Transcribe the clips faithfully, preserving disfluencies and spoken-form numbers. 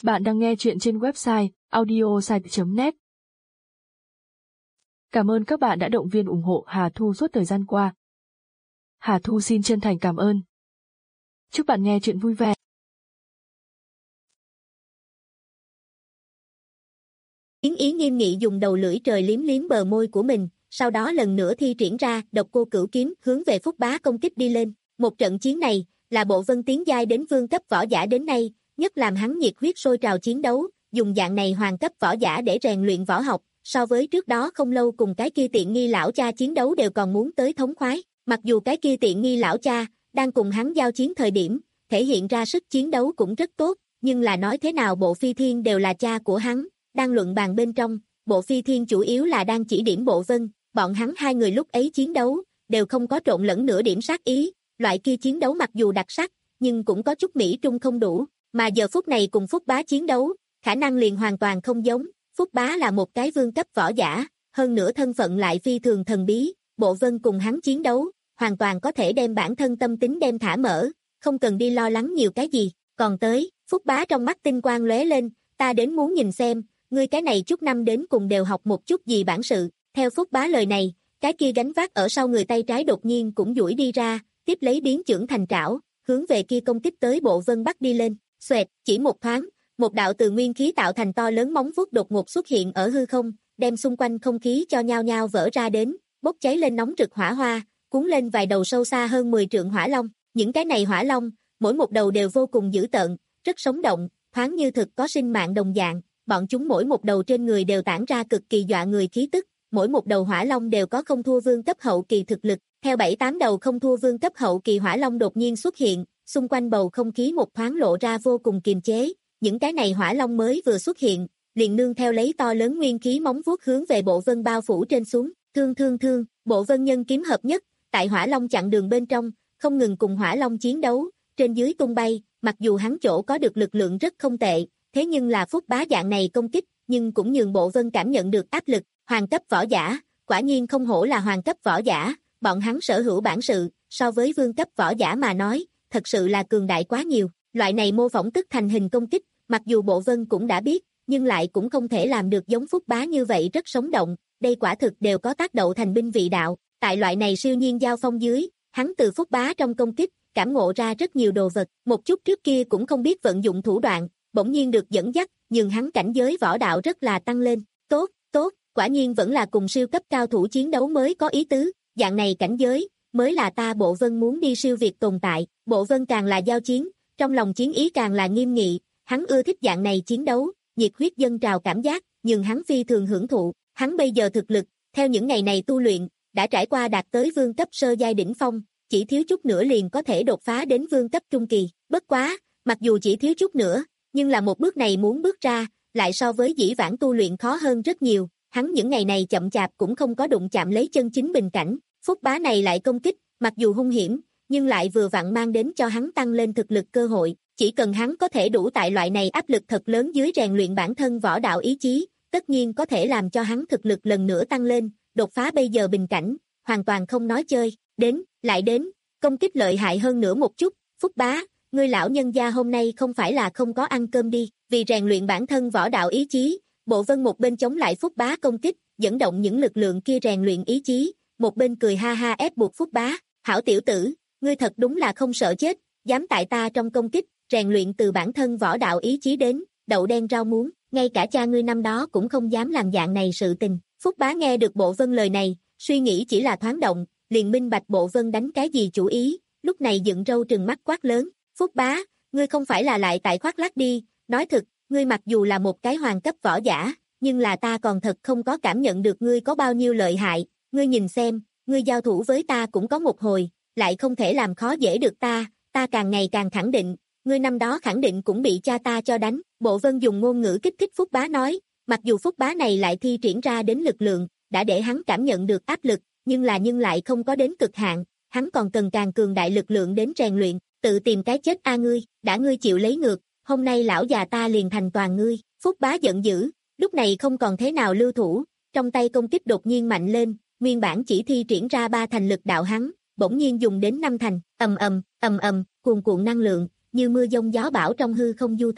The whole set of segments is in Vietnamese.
Bạn đang nghe chuyện trên website audiosite chấm net. Cảm ơn các bạn đã động viên ủng hộ Hà Thu suốt thời gian qua. Hà Thu xin chân thành cảm ơn. Chúc bạn nghe chuyện vui vẻ. Yến Ý nghiêm nghị dùng đầu lưỡi trời liếm liếm bờ môi của mình, sau đó lần nữa thi triển ra độc cô cửu kiếm hướng về Phúc Bá công kích đi lên. Một trận chiến này là Bộ Vân tiến giai đến vương cấp võ giả đến nay, nhất làm hắn nhiệt huyết sôi trào chiến đấu, dùng dạng này hoàng cấp võ giả để rèn luyện võ học, so với trước đó không lâu cùng cái kia tiện nghi lão cha chiến đấu đều còn muốn tới thống khoái. Mặc dù cái kia tiện nghi lão cha đang cùng hắn giao chiến thời điểm, thể hiện ra sức chiến đấu cũng rất tốt, nhưng là nói thế nào Bộ Phi Thiên đều là cha của hắn, đang luận bàn bên trong, Bộ Phi Thiên chủ yếu là đang chỉ điểm Bộ Vân, bọn hắn hai người lúc ấy chiến đấu, đều không có trộn lẫn nửa điểm sát ý, loại kia chiến đấu mặc dù đặc sắc, nhưng cũng có chút mỹ trung không đủ, mà giờ phút này cùng Phúc Bá chiến đấu, khả năng liền hoàn toàn không giống, Phúc Bá là một cái vương cấp võ giả, hơn nữa thân phận lại phi thường thần bí, Bộ Vân cùng hắn chiến đấu, hoàn toàn có thể đem bản thân tâm tính đem thả mở, không cần đi lo lắng nhiều cái gì, còn tới, Phúc Bá trong mắt tinh quang lóe lên, ta đến muốn nhìn xem, ngươi cái này chút năm đến cùng đều học một chút gì bản sự, theo Phúc Bá lời này, cái kia gánh vác ở sau người tay trái đột nhiên cũng duỗi đi ra, tiếp lấy biến chưởng thành trảo, hướng về kia công kích tới Bộ Vân bắt đi lên, xoẹt, chỉ một thoáng, một đạo từ nguyên khí tạo thành to lớn móng vuốt đột ngột xuất hiện ở hư không, đem xung quanh không khí cho nhao nhao vỡ ra đến, bốc cháy lên nóng rực hỏa hoa, cuốn lên vài đầu sâu xa hơn mười trượng hỏa long, những cái này hỏa long, mỗi một đầu đều vô cùng dữ tợn, rất sống động, thoáng như thực có sinh mạng đồng dạng, bọn chúng mỗi một đầu trên người đều tản ra cực kỳ dọa người khí tức, mỗi một đầu hỏa long đều có không thua vương cấp hậu kỳ thực lực, theo bảy tám đầu không thua vương cấp hậu kỳ hỏa long đột nhiên xuất hiện, xung quanh bầu không khí một thoáng lộ ra vô cùng kiềm chế, những cái này hỏa long mới vừa xuất hiện, liền nương theo lấy to lớn nguyên khí móng vuốt hướng về Bộ Vân bao phủ trên xuống, thương thương thương, Bộ Vân nhân kiếm hợp nhất, tại hỏa long chặn đường bên trong, không ngừng cùng hỏa long chiến đấu, trên dưới tung bay, mặc dù hắn chỗ có được lực lượng rất không tệ, thế nhưng là Phúc Bá dạng này công kích, nhưng cũng nhường Bộ Vân cảm nhận được áp lực, hoàng cấp võ giả, quả nhiên không hổ là hoàng cấp võ giả, bọn hắn sở hữu bản sự, so với vương cấp võ giả mà nói, thật sự là cường đại quá nhiều, loại này mô phỏng tức thành hình công kích, mặc dù Bộ Vân cũng đã biết, nhưng lại cũng không thể làm được giống Phúc Bá như vậy rất sống động, đây quả thực đều có tác động thành binh vị đạo, tại loại này siêu nhiên giao phong dưới, hắn từ Phúc Bá trong công kích, cảm ngộ ra rất nhiều đồ vật, một chút trước kia cũng không biết vận dụng thủ đoạn, bỗng nhiên được dẫn dắt, nhưng hắn cảnh giới võ đạo rất là tăng lên, tốt, tốt, quả nhiên vẫn là cùng siêu cấp cao thủ chiến đấu mới có ý tứ, dạng này cảnh giới, mới là ta Bộ Vân muốn đi siêu việt tồn tại, Bộ Vân càng là giao chiến, trong lòng chiến ý càng là nghiêm nghị, hắn ưa thích dạng này chiến đấu, nhiệt huyết dâng trào cảm giác, nhưng hắn phi thường hưởng thụ, hắn bây giờ thực lực, theo những ngày này tu luyện, đã trải qua đạt tới vương cấp sơ giai đỉnh phong, chỉ thiếu chút nữa liền có thể đột phá đến vương cấp trung kỳ, bất quá, mặc dù chỉ thiếu chút nữa, nhưng là một bước này muốn bước ra, lại so với dĩ vãng tu luyện khó hơn rất nhiều, hắn những ngày này chậm chạp cũng không có đụng chạm lấy chân chính bình cảnh, Phúc Bá này lại công kích, mặc dù hung hiểm, nhưng lại vừa vặn mang đến cho hắn tăng lên thực lực cơ hội, chỉ cần hắn có thể đủ tại loại này áp lực thật lớn dưới rèn luyện bản thân võ đạo ý chí, tất nhiên có thể làm cho hắn thực lực lần nữa tăng lên, đột phá bây giờ bình cảnh, hoàn toàn không nói chơi, đến, lại đến, công kích lợi hại hơn nữa một chút, Phúc Bá, ngươi lão nhân gia hôm nay không phải là không có ăn cơm đi, vì rèn luyện bản thân võ đạo ý chí, Bộ Vân một bên chống lại Phúc Bá công kích, dẫn động những lực lượng kia rèn luyện ý chí, một bên cười ha ha ép buộc Phúc Bá, hảo tiểu tử, ngươi thật đúng là không sợ chết, dám tại ta trong công kích, rèn luyện từ bản thân võ đạo ý chí đến, đậu đen rau muống, ngay cả cha ngươi năm đó cũng không dám làm dạng này sự tình. Phúc Bá nghe được Bộ Vân lời này, suy nghĩ chỉ là thoáng động, liền minh bạch Bộ Vân đánh cái gì chủ ý, lúc này dựng râu trừng mắt quát lớn, Phúc Bá, ngươi không phải là lại tại khoác lác đi, nói thực, ngươi mặc dù là một cái hoàng cấp võ giả, nhưng là ta còn thật không có cảm nhận được ngươi có bao nhiêu lợi hại, ngươi nhìn xem, ngươi giao thủ với ta cũng có một hồi, lại không thể làm khó dễ được ta, ta càng ngày càng khẳng định, ngươi năm đó khẳng định cũng bị cha ta cho đánh, Bộ Vân dùng ngôn ngữ kích thích Phúc Bá nói, mặc dù Phúc Bá này lại thi triển ra đến lực lượng, đã để hắn cảm nhận được áp lực, nhưng là nhưng lại không có đến cực hạn, hắn còn cần càng cường đại lực lượng đến rèn luyện, tự tìm cái chết a ngươi, đã ngươi chịu lấy ngược, hôm nay lão già ta liền thành toàn ngươi, Phúc Bá giận dữ, lúc này không còn thế nào lưu thủ, trong tay công kích đột nhiên mạnh lên, nguyên bản chỉ thi triển ra ba thành lực đạo hắn, bỗng nhiên dùng đến năm thành, ầm ầm, ầm ầm, cuồn cuộn năng lượng, như mưa giông gió bão trong hư không du tẩu,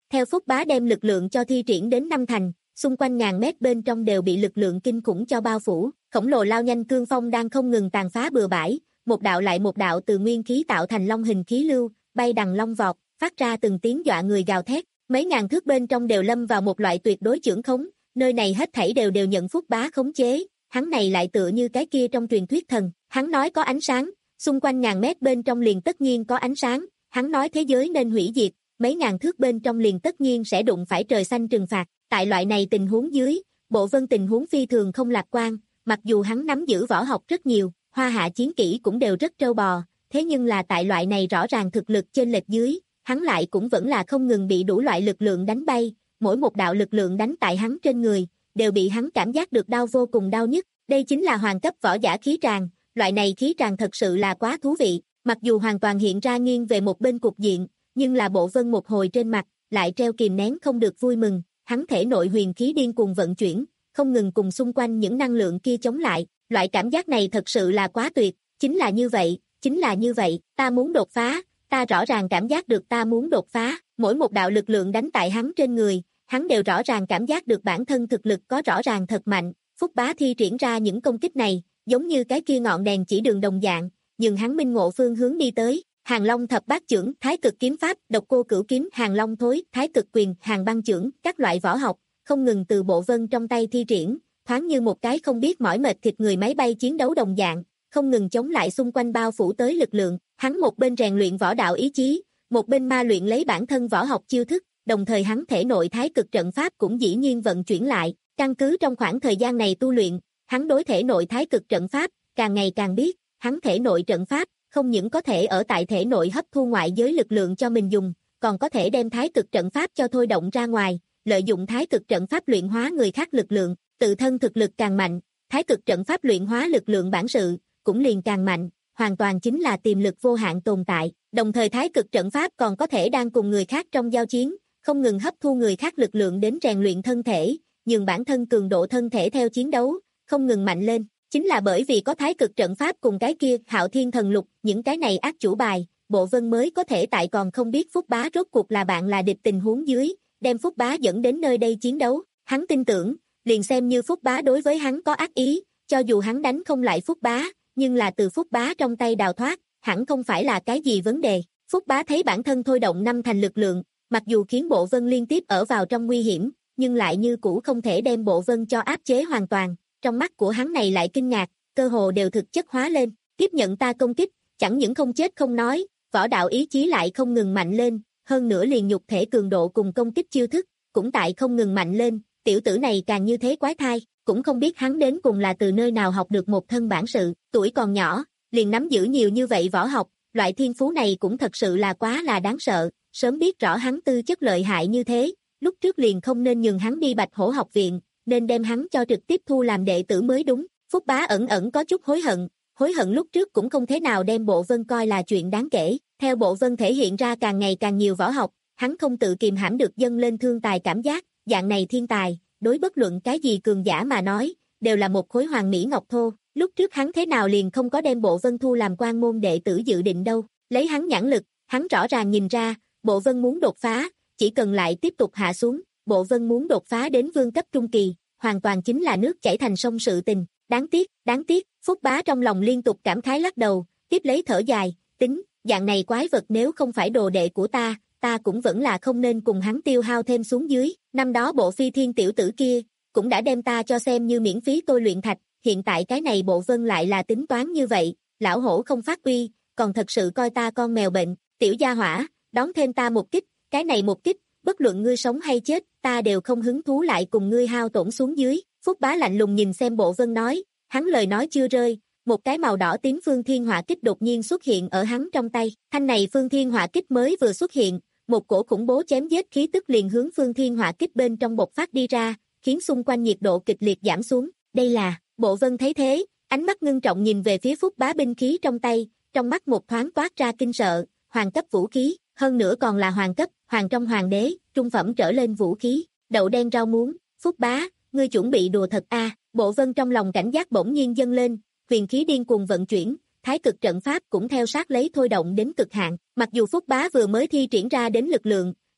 Theo Phúc Bá đem lực lượng cho thi triển đến năm thành, xung quanh ngàn mét bên trong đều bị lực lượng kinh khủng cho bao phủ, khổng lồ lao nhanh cương phong đang không ngừng tàn phá bừa bãi, một đạo lại một đạo từ nguyên khí tạo thành long hình khí lưu, bay đằng long vọt, phát ra từng tiếng dọa người gào thét, mấy ngàn thước bên trong đều lâm vào một loại tuyệt đối chưởng khống, nơi này hết thảy đều đều nhận Phúc Bá khống chế, hắn này lại tựa như cái kia trong truyền thuyết thần, hắn nói có ánh sáng, xung quanh ngàn mét bên trong liền tất nhiên có ánh sáng, hắn nói thế giới nên hủy diệt, mấy ngàn thước bên trong liền tất nhiên sẽ đụng phải trời xanh trừng phạt, tại loại này tình huống dưới, Bộ Vân tình huống phi thường không lạc quan, mặc dù hắn nắm giữ võ học rất nhiều, hoa hạ chiến kỹ cũng đều rất trâu bò, thế nhưng là tại loại này rõ ràng thực lực chênh lệch dưới, hắn lại cũng vẫn là không ngừng bị đủ loại lực lượng đánh bay, mỗi một đạo lực lượng đánh tại hắn trên người, đều bị hắn cảm giác được đau vô cùng đau nhức, đây chính là hoàng cấp võ giả khí tràng, loại này khí tràng thật sự là quá thú vị, mặc dù hoàn toàn hiện ra nghiêng về một bên cục diện, nhưng là Bộ Vân một hồi trên mặt, lại treo kìm nén không được vui mừng, hắn thể nội huyền khí điên cuồng vận chuyển, không ngừng cùng xung quanh những năng lượng kia chống lại, loại cảm giác này thật sự là quá tuyệt, chính là như vậy, chính là như vậy, ta muốn đột phá, ta rõ ràng cảm giác được ta muốn đột phá, mỗi một đạo lực lượng đánh tại hắn trên người, hắn đều rõ ràng cảm giác được bản thân thực lực có rõ ràng thật mạnh, Phúc Bá thi triển ra những công kích này, giống như cái kia ngọn đèn chỉ đường đồng dạng, nhưng hắn minh ngộ phương hướng đi tới, Hàng Long thập bát chưởng, Thái cực kiếm pháp, Độc cô cửu kiếm, Hàng Long thối, Thái cực quyền, Hàng băng chưởng, các loại võ học, không ngừng từ Bộ Vân trong tay thi triển, thoáng như một cái không biết mỏi mệt thịt người máy bay chiến đấu đồng dạng, không ngừng chống lại xung quanh bao phủ tới lực lượng, hắn một bên rèn luyện võ đạo ý chí, một bên ma luyện lấy bản thân võ học chiêu thức, đồng thời hắn thể nội Thái cực trận pháp cũng dĩ nhiên vận chuyển lại, căn cứ trong khoảng thời gian này tu luyện, hắn đối thể nội Thái cực trận pháp càng ngày càng biết, hắn thể nội trận pháp không những có thể ở tại thể nội hấp thu ngoại giới lực lượng cho mình dùng, còn có thể đem Thái cực trận pháp cho thôi động ra ngoài, lợi dụng Thái cực trận pháp luyện hóa người khác lực lượng, tự thân thực lực càng mạnh, Thái cực trận pháp luyện hóa lực lượng bản sự cũng liền càng mạnh, hoàn toàn chính là tiềm lực vô hạn tồn tại, đồng thời Thái cực trận pháp còn có thể đang cùng người khác trong giao chiến, không ngừng hấp thu người khác lực lượng đến rèn luyện thân thể, nhường bản thân cường độ thân thể theo chiến đấu, không ngừng mạnh lên, chính là bởi vì có Thái cực trận pháp cùng cái kia Hạo Thiên thần lục, những cái này ác chủ bài, Bộ Vân mới có thể tại còn không biết Phúc Bá rốt cuộc là bạn là địch tình huống dưới, đem Phúc Bá dẫn đến nơi đây chiến đấu, hắn tin tưởng, liền xem như Phúc Bá đối với hắn có ác ý, cho dù hắn đánh không lại Phúc Bá, nhưng là từ Phúc Bá trong tay đào thoát, hẳn không phải là cái gì vấn đề. Phúc Bá thấy bản thân thôi động năm thành lực lượng, mặc dù khiến Bộ Vân liên tiếp ở vào trong nguy hiểm, nhưng lại như cũ không thể đem Bộ Vân cho áp chế hoàn toàn, trong mắt của hắn này lại kinh ngạc, cơ hồ đều thực chất hóa lên, tiếp nhận ta công kích, chẳng những không chết không nói, võ đạo ý chí lại không ngừng mạnh lên, hơn nữa liền nhục thể cường độ cùng công kích chiêu thức, cũng tại không ngừng mạnh lên, tiểu tử này càng như thế quái thai, cũng không biết hắn đến cùng là từ nơi nào học được một thân bản sự, tuổi còn nhỏ, liền nắm giữ nhiều như vậy võ học, loại thiên phú này cũng thật sự là quá là đáng sợ, sớm biết rõ hắn tư chất lợi hại như thế, lúc trước liền không nên nhường hắn đi Bạch Hổ học viện, nên đem hắn cho trực tiếp thu làm đệ tử mới đúng. Phúc Bá ẩn ẩn có chút hối hận, hối hận lúc trước cũng không thế nào đem Bộ Vân coi là chuyện đáng kể, theo Bộ Vân thể hiện ra càng ngày càng nhiều võ học, hắn không tự kiềm hãm được dâng lên thương tài cảm giác, dạng này thiên tài, đối bất luận cái gì cường giả mà nói, đều là một khối hoàng mỹ ngọc thô, lúc trước hắn thế nào liền không có đem Bộ Vân thu làm quan môn đệ tử dự định đâu, lấy hắn nhãn lực, hắn rõ ràng nhìn ra, Bộ Vân muốn đột phá, chỉ cần lại tiếp tục hạ xuống, Bộ Vân muốn đột phá đến vương cấp trung kỳ, hoàn toàn chính là nước chảy thành sông sự tình, đáng tiếc, đáng tiếc, Phúc Bá trong lòng liên tục cảm khái lắc đầu, tiếp lấy thở dài, tính, dạng này quái vật nếu không phải đồ đệ của ta, ta cũng vẫn là không nên cùng hắn tiêu hao thêm xuống dưới, năm đó Bộ Phi Thiên tiểu tử kia, cũng đã đem ta cho xem như miễn phí tôi luyện thạch, hiện tại cái này Bộ Vân lại là tính toán như vậy, lão hổ không phát uy, còn thật sự coi ta con mèo bệnh, tiểu gia hỏa, đón thêm ta một kích, cái này một kích, bất luận ngươi sống hay chết, ta đều không hứng thú lại cùng ngươi hao tổn xuống dưới, Phúc Bá lạnh lùng nhìn xem Bộ Vân nói, hắn lời nói chưa rơi, một cái màu đỏ tím phương thiên hỏa kích đột nhiên xuất hiện ở hắn trong tay, thanh này phương thiên hỏa kích mới vừa xuất hiện, một cổ khủng bố chém giết khí tức liền hướng phương thiên hỏa kích bên trong bộc phát đi ra, khiến xung quanh nhiệt độ kịch liệt giảm xuống, đây là, Bộ Vân thấy thế, ánh mắt ngưng trọng nhìn về phía Phúc Bá binh khí trong tay, trong mắt một thoáng toát ra kinh sợ, hoàng cấp vũ khí, hơn nữa còn là hoàng cấp, hoàng trong hoàng đế, trung phẩm trở lên vũ khí, đậu đen rau muống, Phúc Bá, ngươi chuẩn bị đùa thật a? À. Bộ Vân trong lòng cảnh giác bỗng nhiên dâng lên, huyền khí điên cuồng vận chuyển, thái cực trận pháp cũng theo sát lấy thôi động đến cực hạn, mặc dù Phúc Bá vừa mới thi triển ra đến lực lượng,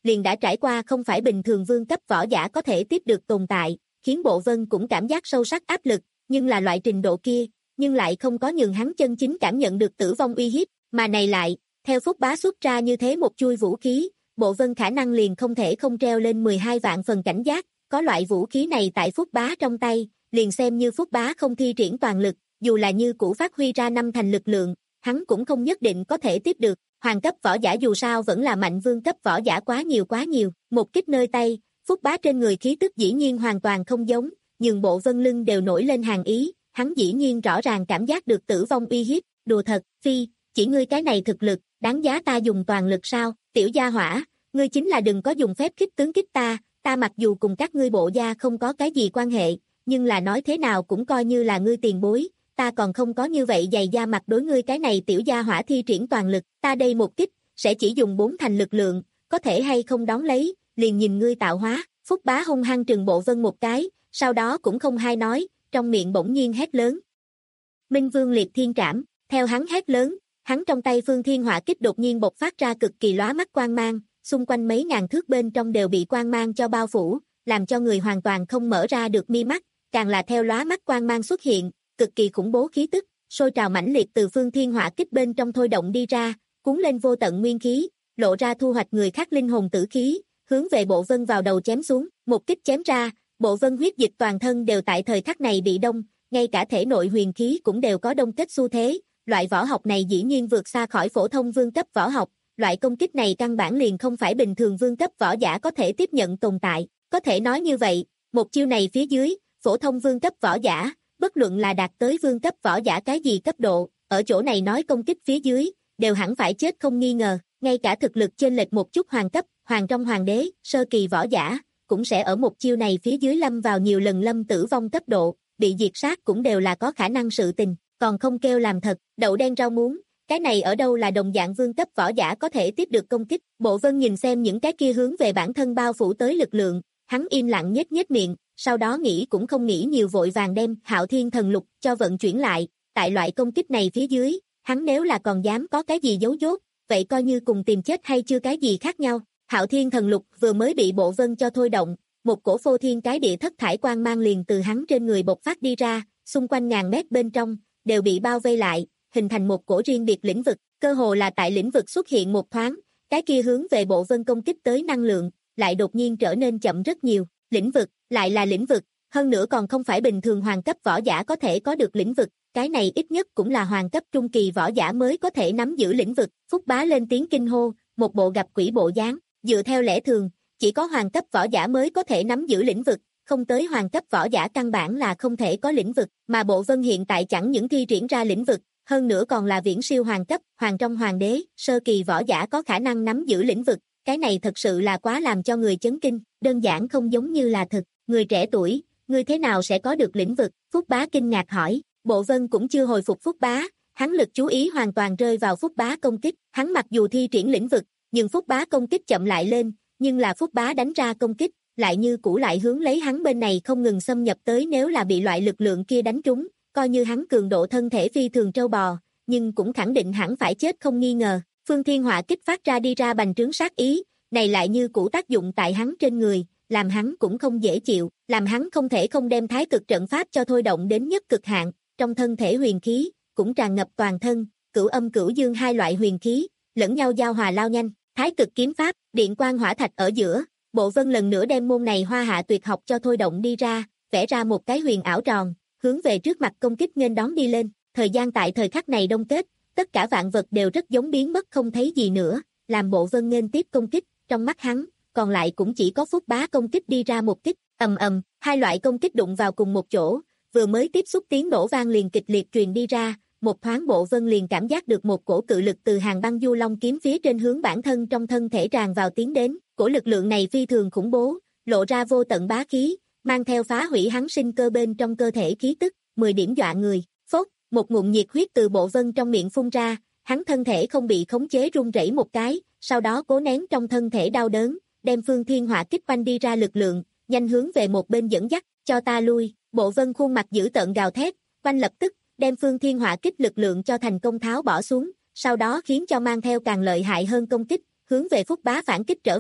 liền đã trải qua không phải bình thường vương cấp võ giả có thể tiếp được tồn tại, khiến Bộ Vân cũng cảm giác sâu sắc áp lực, nhưng là loại trình độ kia, nhưng lại không có nhường hắn chân chính cảm nhận được tử vong uy hiếp, mà này lại, theo Phúc Bá xuất ra như thế một chui vũ khí, Bộ Vân khả năng liền không thể không treo lên mười hai vạn phần cảnh giác, có loại vũ khí này tại Phúc Bá trong tay, liền xem như Phúc Bá không thi triển toàn lực, dù là như cũ phát huy ra năm thành lực lượng, hắn cũng không nhất định có thể tiếp được, hoàng cấp võ giả dù sao vẫn là mạnh vương cấp võ giả quá nhiều quá nhiều, một kích nơi tay, Phúc Bá trên người khí tức dĩ nhiên hoàn toàn không giống, nhưng Bộ Vân lưng đều nổi lên hàng ý, hắn dĩ nhiên rõ ràng cảm giác được tử vong uy hiếp, đùa thật, phi, chỉ ngươi cái này thực lực, đáng giá ta dùng toàn lực sao, tiểu gia hỏa, ngươi chính là đừng có dùng phép kích tướng kích ta, ta mặc dù cùng các ngươi bộ gia không có cái gì quan hệ, nhưng là nói thế nào cũng coi như là ngươi tiền bối, ta còn không có như vậy dày da mặt đối ngươi cái này tiểu gia hỏa thi triển toàn lực, ta đây một kích, sẽ chỉ dùng bốn thành lực lượng, có thể hay không đón lấy, liền nhìn ngươi tạo hóa, Phúc Bá hung hăng trừng Bộ Vân một cái, sau đó cũng không hay nói, trong miệng bỗng nhiên hét lớn. Minh Vương Liệt Thiên Trảm, theo hắn hét lớn, hắn trong tay Phương Thiên Hỏa Kích đột nhiên bộc phát ra cực kỳ lóa mắt quang mang, xung quanh mấy ngàn thước bên trong đều bị quang mang cho bao phủ, làm cho người hoàn toàn không mở ra được mi mắt, càng là theo lóa mắt quang mang xuất hiện, cực kỳ khủng bố khí tức, sôi trào mãnh liệt từ Phương Thiên Hỏa Kích bên trong thôi động đi ra, cuốn lên vô tận nguyên khí, lộ ra thu hoạch người khác linh hồn tử khí, hướng về Bộ Vân vào đầu chém xuống, một kích chém ra, Bộ Vân huyết dịch toàn thân đều tại thời khắc này bị đông, ngay cả thể nội huyền khí cũng đều có đông kết xu thế, loại võ học này dĩ nhiên vượt xa khỏi phổ thông vương cấp võ học, loại công kích này căn bản liền không phải bình thường vương cấp võ giả có thể tiếp nhận tồn tại, có thể nói như vậy, một chiêu này phía dưới, phổ thông vương cấp võ giả, bất luận là đạt tới vương cấp võ giả cái gì cấp độ, ở chỗ này nói công kích phía dưới, đều hẳn phải chết không nghi ngờ, ngay cả thực lực chênh lệch một chút hoàng cấp, hoàng trong hoàng đế, sơ kỳ võ giả, cũng sẽ ở một chiêu này phía dưới lâm vào nhiều lần lâm tử vong cấp độ, bị diệt sát cũng đều là có khả năng sự tình, còn không kêu làm thật, đậu đen rau muống, cái này ở đâu là đồng dạng vương cấp võ giả có thể tiếp được công kích, Bộ Vân nhìn xem những cái kia hướng về bản thân bao phủ tới lực lượng, hắn im lặng nhếch nhếch miệng, sau đó nghĩ cũng không nghĩ nhiều vội vàng đem Hạo Thiên Thần Lục cho vận chuyển lại, tại loại công kích này phía dưới, hắn nếu là còn dám có cái gì giấu dốt, vậy coi như cùng tìm chết hay chưa cái gì khác nhau. Hạo Thiên Thần Lục vừa mới bị Bộ Vân cho thôi động, một cổ phô thiên cái địa thất thải quang mang liền từ hắn trên người bộc phát đi ra, xung quanh ngàn mét bên trong, đều bị bao vây lại, hình thành một cổ riêng biệt lĩnh vực, cơ hồ là tại lĩnh vực xuất hiện một thoáng, cái kia hướng về Bộ Vân công kích tới năng lượng, lại đột nhiên trở nên chậm rất nhiều, lĩnh vực, lại là lĩnh vực, hơn nữa còn không phải bình thường hoàng cấp võ giả có thể có được lĩnh vực, cái này ít nhất cũng là hoàng cấp trung kỳ võ giả mới có thể nắm giữ lĩnh vực, Phúc Bá lên tiếng kinh hô, một bộ gặp quỷ bộ dáng, dựa theo lẽ thường, chỉ có hoàng cấp võ giả mới có thể nắm giữ lĩnh vực, không tới hoàng cấp võ giả căn bản là không thể có lĩnh vực, mà Bộ Vân hiện tại chẳng những thi triển ra lĩnh vực, hơn nữa còn là viễn siêu hoàng cấp, hoàng trong hoàng đế, sơ kỳ võ giả có khả năng nắm giữ lĩnh vực, cái này thật sự là quá làm cho người chấn kinh, đơn giản không giống như là thực, người trẻ tuổi, ngươi thế nào sẽ có được lĩnh vực, Phúc Bá kinh ngạc hỏi, Bộ Vân cũng chưa hồi phục Phúc Bá, hắn lực chú ý hoàn toàn rơi vào Phúc Bá công kích, hắn mặc dù thi triển lĩnh vực, nhưng Phúc Bá công kích chậm lại lên, nhưng là Phúc Bá đánh ra công kích, lại như cũ lại hướng lấy hắn bên này không ngừng xâm nhập tới, nếu là bị loại lực lượng kia đánh trúng, coi như hắn cường độ thân thể phi thường trâu bò, nhưng cũng khẳng định hẳn phải chết không nghi ngờ. Phương Thiên Hỏa Kích phát ra đi ra bành trướng sát ý, này lại như cũ tác dụng tại hắn trên người, làm hắn cũng không dễ chịu, làm hắn không thể không đem thái cực trận pháp cho thôi động đến nhất cực hạn, trong thân thể huyền khí, cũng tràn ngập toàn thân, cửu âm cửu dương hai loại huyền khí, lẫn nhau giao hòa lao nhanh, thái cực kiếm pháp, điện quang hỏa thạch ở giữa, Bộ Vân lần nữa đem môn này hoa hạ tuyệt học cho thôi động đi ra, vẽ ra một cái huyền ảo tròn, hướng về trước mặt công kích nghênh đón đi lên, thời gian tại thời khắc này đông kết, tất cả vạn vật đều rất giống biến mất không thấy gì nữa, làm Bộ Vân nghênh tiếp công kích, trong mắt hắn, còn lại cũng chỉ có Phúc Bá công kích đi ra một kích, ầm ầm, hai loại công kích đụng vào cùng một chỗ, vừa mới tiếp xúc tiếng nổ vang liền kịch liệt truyền đi ra, một thoáng Bộ Vân liền cảm giác được một cổ cự lực từ hàng băng du long kiếm phía trên hướng bản thân trong thân thể tràn vào tiến đến, cổ lực lượng này phi thường khủng bố, lộ ra vô tận bá khí, mang theo phá hủy hắn sinh cơ bên trong cơ thể khí tức, mười điểm dọa người, phốc, một ngụm nhiệt huyết từ Bộ Vân trong miệng phun ra, hắn thân thể không bị khống chế run rẩy một cái, sau đó cố nén trong thân thể đau đớn, đem Phương Thiên Hỏa Kích quanh đi ra lực lượng, nhanh hướng về một bên dẫn dắt, cho ta lui, Bộ Vân khuôn mặt dữ tợn gào thét, quanh lập tức, đem Phương Thiên Hỏa Kích lực lượng cho thành công tháo bỏ xuống, sau đó khiến cho mang theo càng lợi hại hơn công kích, hướng về Phúc Bá phản kích trở về,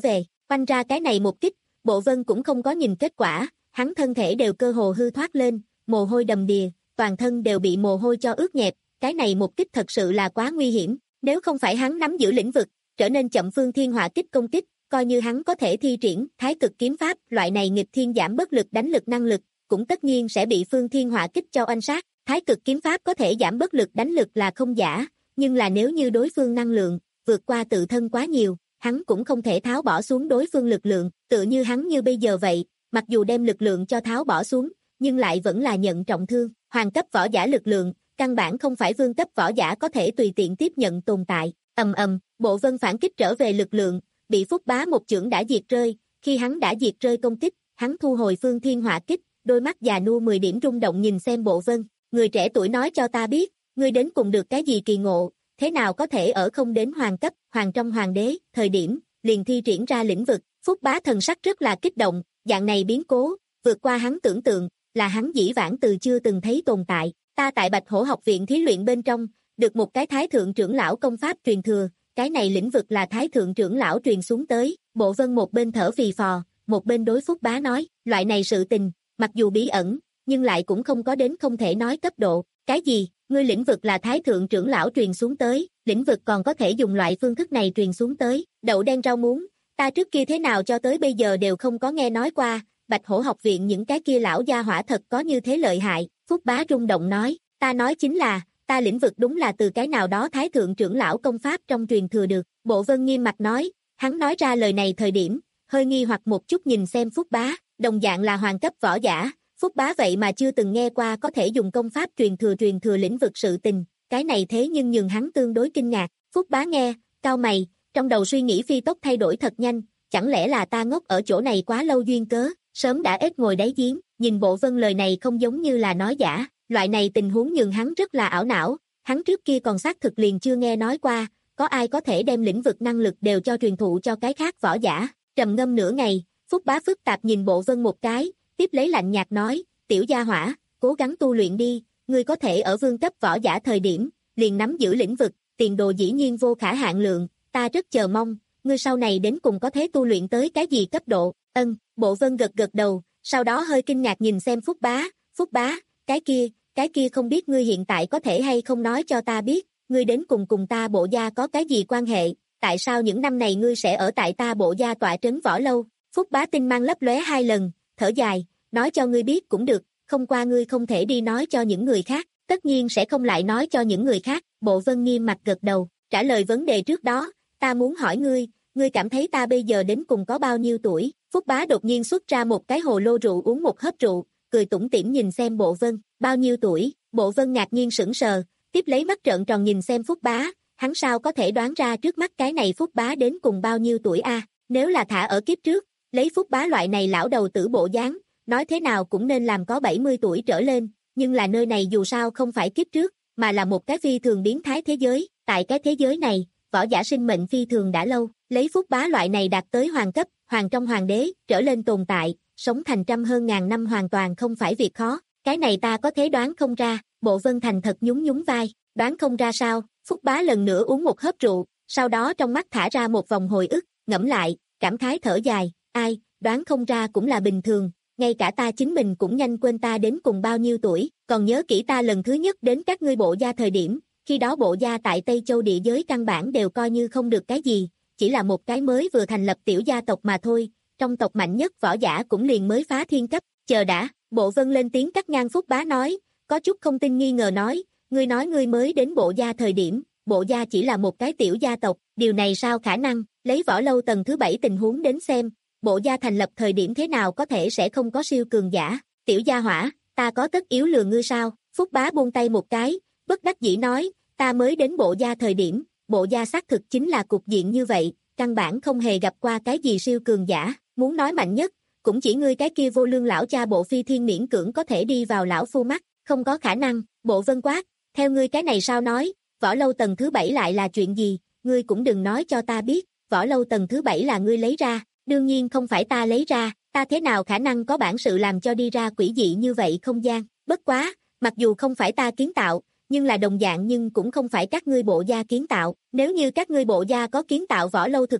Oanh ra cái này một kích, Bộ Vân cũng không có nhìn kết quả, hắn thân thể đều cơ hồ hư thoát lên, mồ hôi đầm đìa, toàn thân đều bị mồ hôi cho ướt nhẹp, cái này một kích thật sự là quá nguy hiểm, nếu không phải hắn nắm giữ lĩnh vực, trở nên chậm phương thiên hỏa kích công kích, coi như hắn có thể thi triển Thái Cực kiếm pháp, loại này nghịch thiên giảm bất lực đánh lực năng lực, cũng tất nhiên sẽ bị phương thiên hỏa kích cho oanh sát. Thái Cực kiếm pháp có thể giảm bất lực đánh lực là không giả, nhưng là nếu như đối phương năng lượng vượt qua tự thân quá nhiều, hắn cũng không thể tháo bỏ xuống đối phương lực lượng, tựa như hắn như bây giờ vậy, mặc dù đem lực lượng cho tháo bỏ xuống, nhưng lại vẫn là nhận trọng thương. Hoàng cấp võ giả lực lượng, căn bản không phải vương cấp võ giả có thể tùy tiện tiếp nhận tồn tại. Ầm ầm, Bộ Vân phản kích trở về lực lượng, bị Phúc Bá một chưởng đã diệt rơi, khi hắn đã diệt rơi công kích, hắn thu hồi phương thiên hỏa kích, đôi mắt già nua mười điểm rung động nhìn xem Bộ Vân, người trẻ tuổi nói cho ta biết, ngươi đến cùng được cái gì kỳ ngộ, thế nào có thể ở không đến hoàng cấp, hoàng trong hoàng đế, thời điểm, liền thi triển ra lĩnh vực. Phúc Bá thần sắc rất là kích động, dạng này biến cố, vượt qua hắn tưởng tượng, là hắn dĩ vãng từ chưa từng thấy tồn tại. Ta tại Bạch Hổ học viện thí luyện bên trong, được một cái thái thượng trưởng lão công pháp truyền thừa, cái này lĩnh vực là thái thượng trưởng lão truyền xuống tới. Bộ Vân một bên thở phì phò, một bên đối Phúc Bá nói, loại này sự tình, mặc dù bí ẩn, nhưng lại cũng không có đến không thể nói cấp độ. Cái gì, ngươi lĩnh vực là thái thượng trưởng lão truyền xuống tới, lĩnh vực còn có thể dùng loại phương thức này truyền xuống tới, đậu đen rau muống, ta trước kia thế nào cho tới bây giờ đều không có nghe nói qua, Bạch Hổ học viện những cái kia lão gia hỏa thật có như thế lợi hại. Phúc Bá rung động nói, ta nói chính là, ta lĩnh vực đúng là từ cái nào đó thái thượng trưởng lão công pháp trong truyền thừa được. Bộ Vân nghiêm mặt nói, hắn nói ra lời này thời điểm, hơi nghi hoặc một chút nhìn xem Phúc Bá, đồng dạng là hoàng cấp võ giả, Phúc Bá vậy mà chưa từng nghe qua có thể dùng công pháp truyền thừa truyền thừa lĩnh vực sự tình, cái này thế nhưng nhường hắn tương đối kinh ngạc. Phúc Bá nghe, cau mày, trong đầu suy nghĩ phi tốc thay đổi thật nhanh, chẳng lẽ là ta ngốc ở chỗ này quá lâu duyên cớ, sớm đã ếch ngồi đáy giếng. Nhìn Bộ Vân lời này không giống như là nói giả, loại này tình huống nhường hắn rất là ảo não, hắn trước kia còn xác thực liền chưa nghe nói qua, có ai có thể đem lĩnh vực năng lực đều cho truyền thụ cho cái khác võ giả. Trầm ngâm nửa ngày, Phúc Bá phức tạp nhìn Bộ Vân một cái, tiếp lấy lạnh nhạt nói, tiểu gia hỏa, cố gắng tu luyện đi, ngươi có thể ở vương cấp võ giả thời điểm, liền nắm giữ lĩnh vực, tiền đồ dĩ nhiên vô khả hạn lượng, ta rất chờ mong, ngươi sau này đến cùng có thể tu luyện tới cái gì cấp độ. Ân, Bộ Vân gật gật đầu, sau đó hơi kinh ngạc nhìn xem Phúc Bá, Phúc Bá, cái kia, cái kia không biết ngươi hiện tại có thể hay không nói cho ta biết, ngươi đến cùng cùng ta Bộ gia có cái gì quan hệ, tại sao những năm này ngươi sẽ ở tại ta Bộ gia tọa trấn võ lâu. Phúc Bá tinh mang lấp lóe hai lần, thở dài, nói cho ngươi biết cũng được, không qua ngươi không thể đi nói cho những người khác, tất nhiên sẽ không lại nói cho những người khác. Bộ Vân nghiêm mặt gật đầu, trả lời vấn đề trước đó, ta muốn hỏi ngươi, ngươi cảm thấy ta bây giờ đến cùng có bao nhiêu tuổi? Phúc Bá đột nhiên xuất ra một cái hồ lô rượu uống một hớp rượu, cười tủm tỉm nhìn xem Bộ Vân, bao nhiêu tuổi? Bộ Vân ngạc nhiên sững sờ, tiếp lấy mắt trợn tròn nhìn xem Phúc Bá, hắn sao có thể đoán ra trước mắt cái này Phúc Bá đến cùng bao nhiêu tuổi a? Nếu là thả ở kiếp trước, lấy Phúc Bá loại này lão đầu tử bộ dáng, nói thế nào cũng nên làm có bảy mươi tuổi trở lên, nhưng là nơi này dù sao không phải kiếp trước, mà là một cái phi thường biến thái thế giới, tại cái thế giới này, võ giả sinh mệnh phi thường đã lâu, lấy Phúc Bá loại này đạt tới hoàng cấp, hoàng trong hoàng đế, trở lên tồn tại, sống thành trăm hơn ngàn năm hoàn toàn không phải việc khó, cái này ta có thể đoán không ra. Bộ Vân thành thật nhún nhún vai, đoán không ra sao? Phúc Bá lần nữa uống một hớp rượu, sau đó trong mắt thả ra một vòng hồi ức, ngẫm lại, cảm khái thở dài, ai, đoán không ra cũng là bình thường, ngay cả ta chính mình cũng nhanh quên ta đến cùng bao nhiêu tuổi, còn nhớ kỹ ta lần thứ nhất đến các ngươi Bộ gia thời điểm, khi đó Bộ gia tại Tây Châu địa giới căn bản đều coi như không được cái gì, chỉ là một cái mới vừa thành lập tiểu gia tộc mà thôi, trong tộc mạnh nhất võ giả cũng liền mới phá thiên cấp. Chờ đã, Bộ Vân lên tiếng cắt ngang Phúc Bá nói, có chút không tin nghi ngờ nói, ngươi nói ngươi mới đến Bộ gia thời điểm, Bộ gia chỉ là một cái tiểu gia tộc, điều này sao khả năng? Lấy võ lâu tầng thứ bảy tình huống đến xem, Bộ gia thành lập thời điểm thế nào có thể sẽ không có siêu cường giả? Tiểu gia hỏa, ta có tất yếu lừa ngươi sao? Phúc Bá buông tay một cái, bất đắc dĩ nói, ta mới đến Bộ gia thời điểm, Bộ gia xác thực chính là cục diện như vậy, căn bản không hề gặp qua cái gì siêu cường giả, muốn nói mạnh nhất, cũng chỉ ngươi cái kia vô lương lão cha Bộ Phi Thiên miễn cưỡng có thể đi vào lão phu mắt, không có khả năng. Bộ Vân quát, theo ngươi cái này sao nói, võ lâu tầng thứ bảy lại là chuyện gì, ngươi cũng đừng nói cho ta biết, võ lâu tầng thứ bảy là ngươi lấy ra, đương nhiên không phải ta lấy ra, ta thế nào khả năng có bản sự làm cho đi ra quỷ dị như vậy không gian, bất quá, mặc dù không phải ta kiến tạo, nhưng là đồng dạng nhưng cũng không phải các ngươi Bộ gia kiến tạo, nếu như các ngươi Bộ gia có kiến tạo võ lâu thực lực,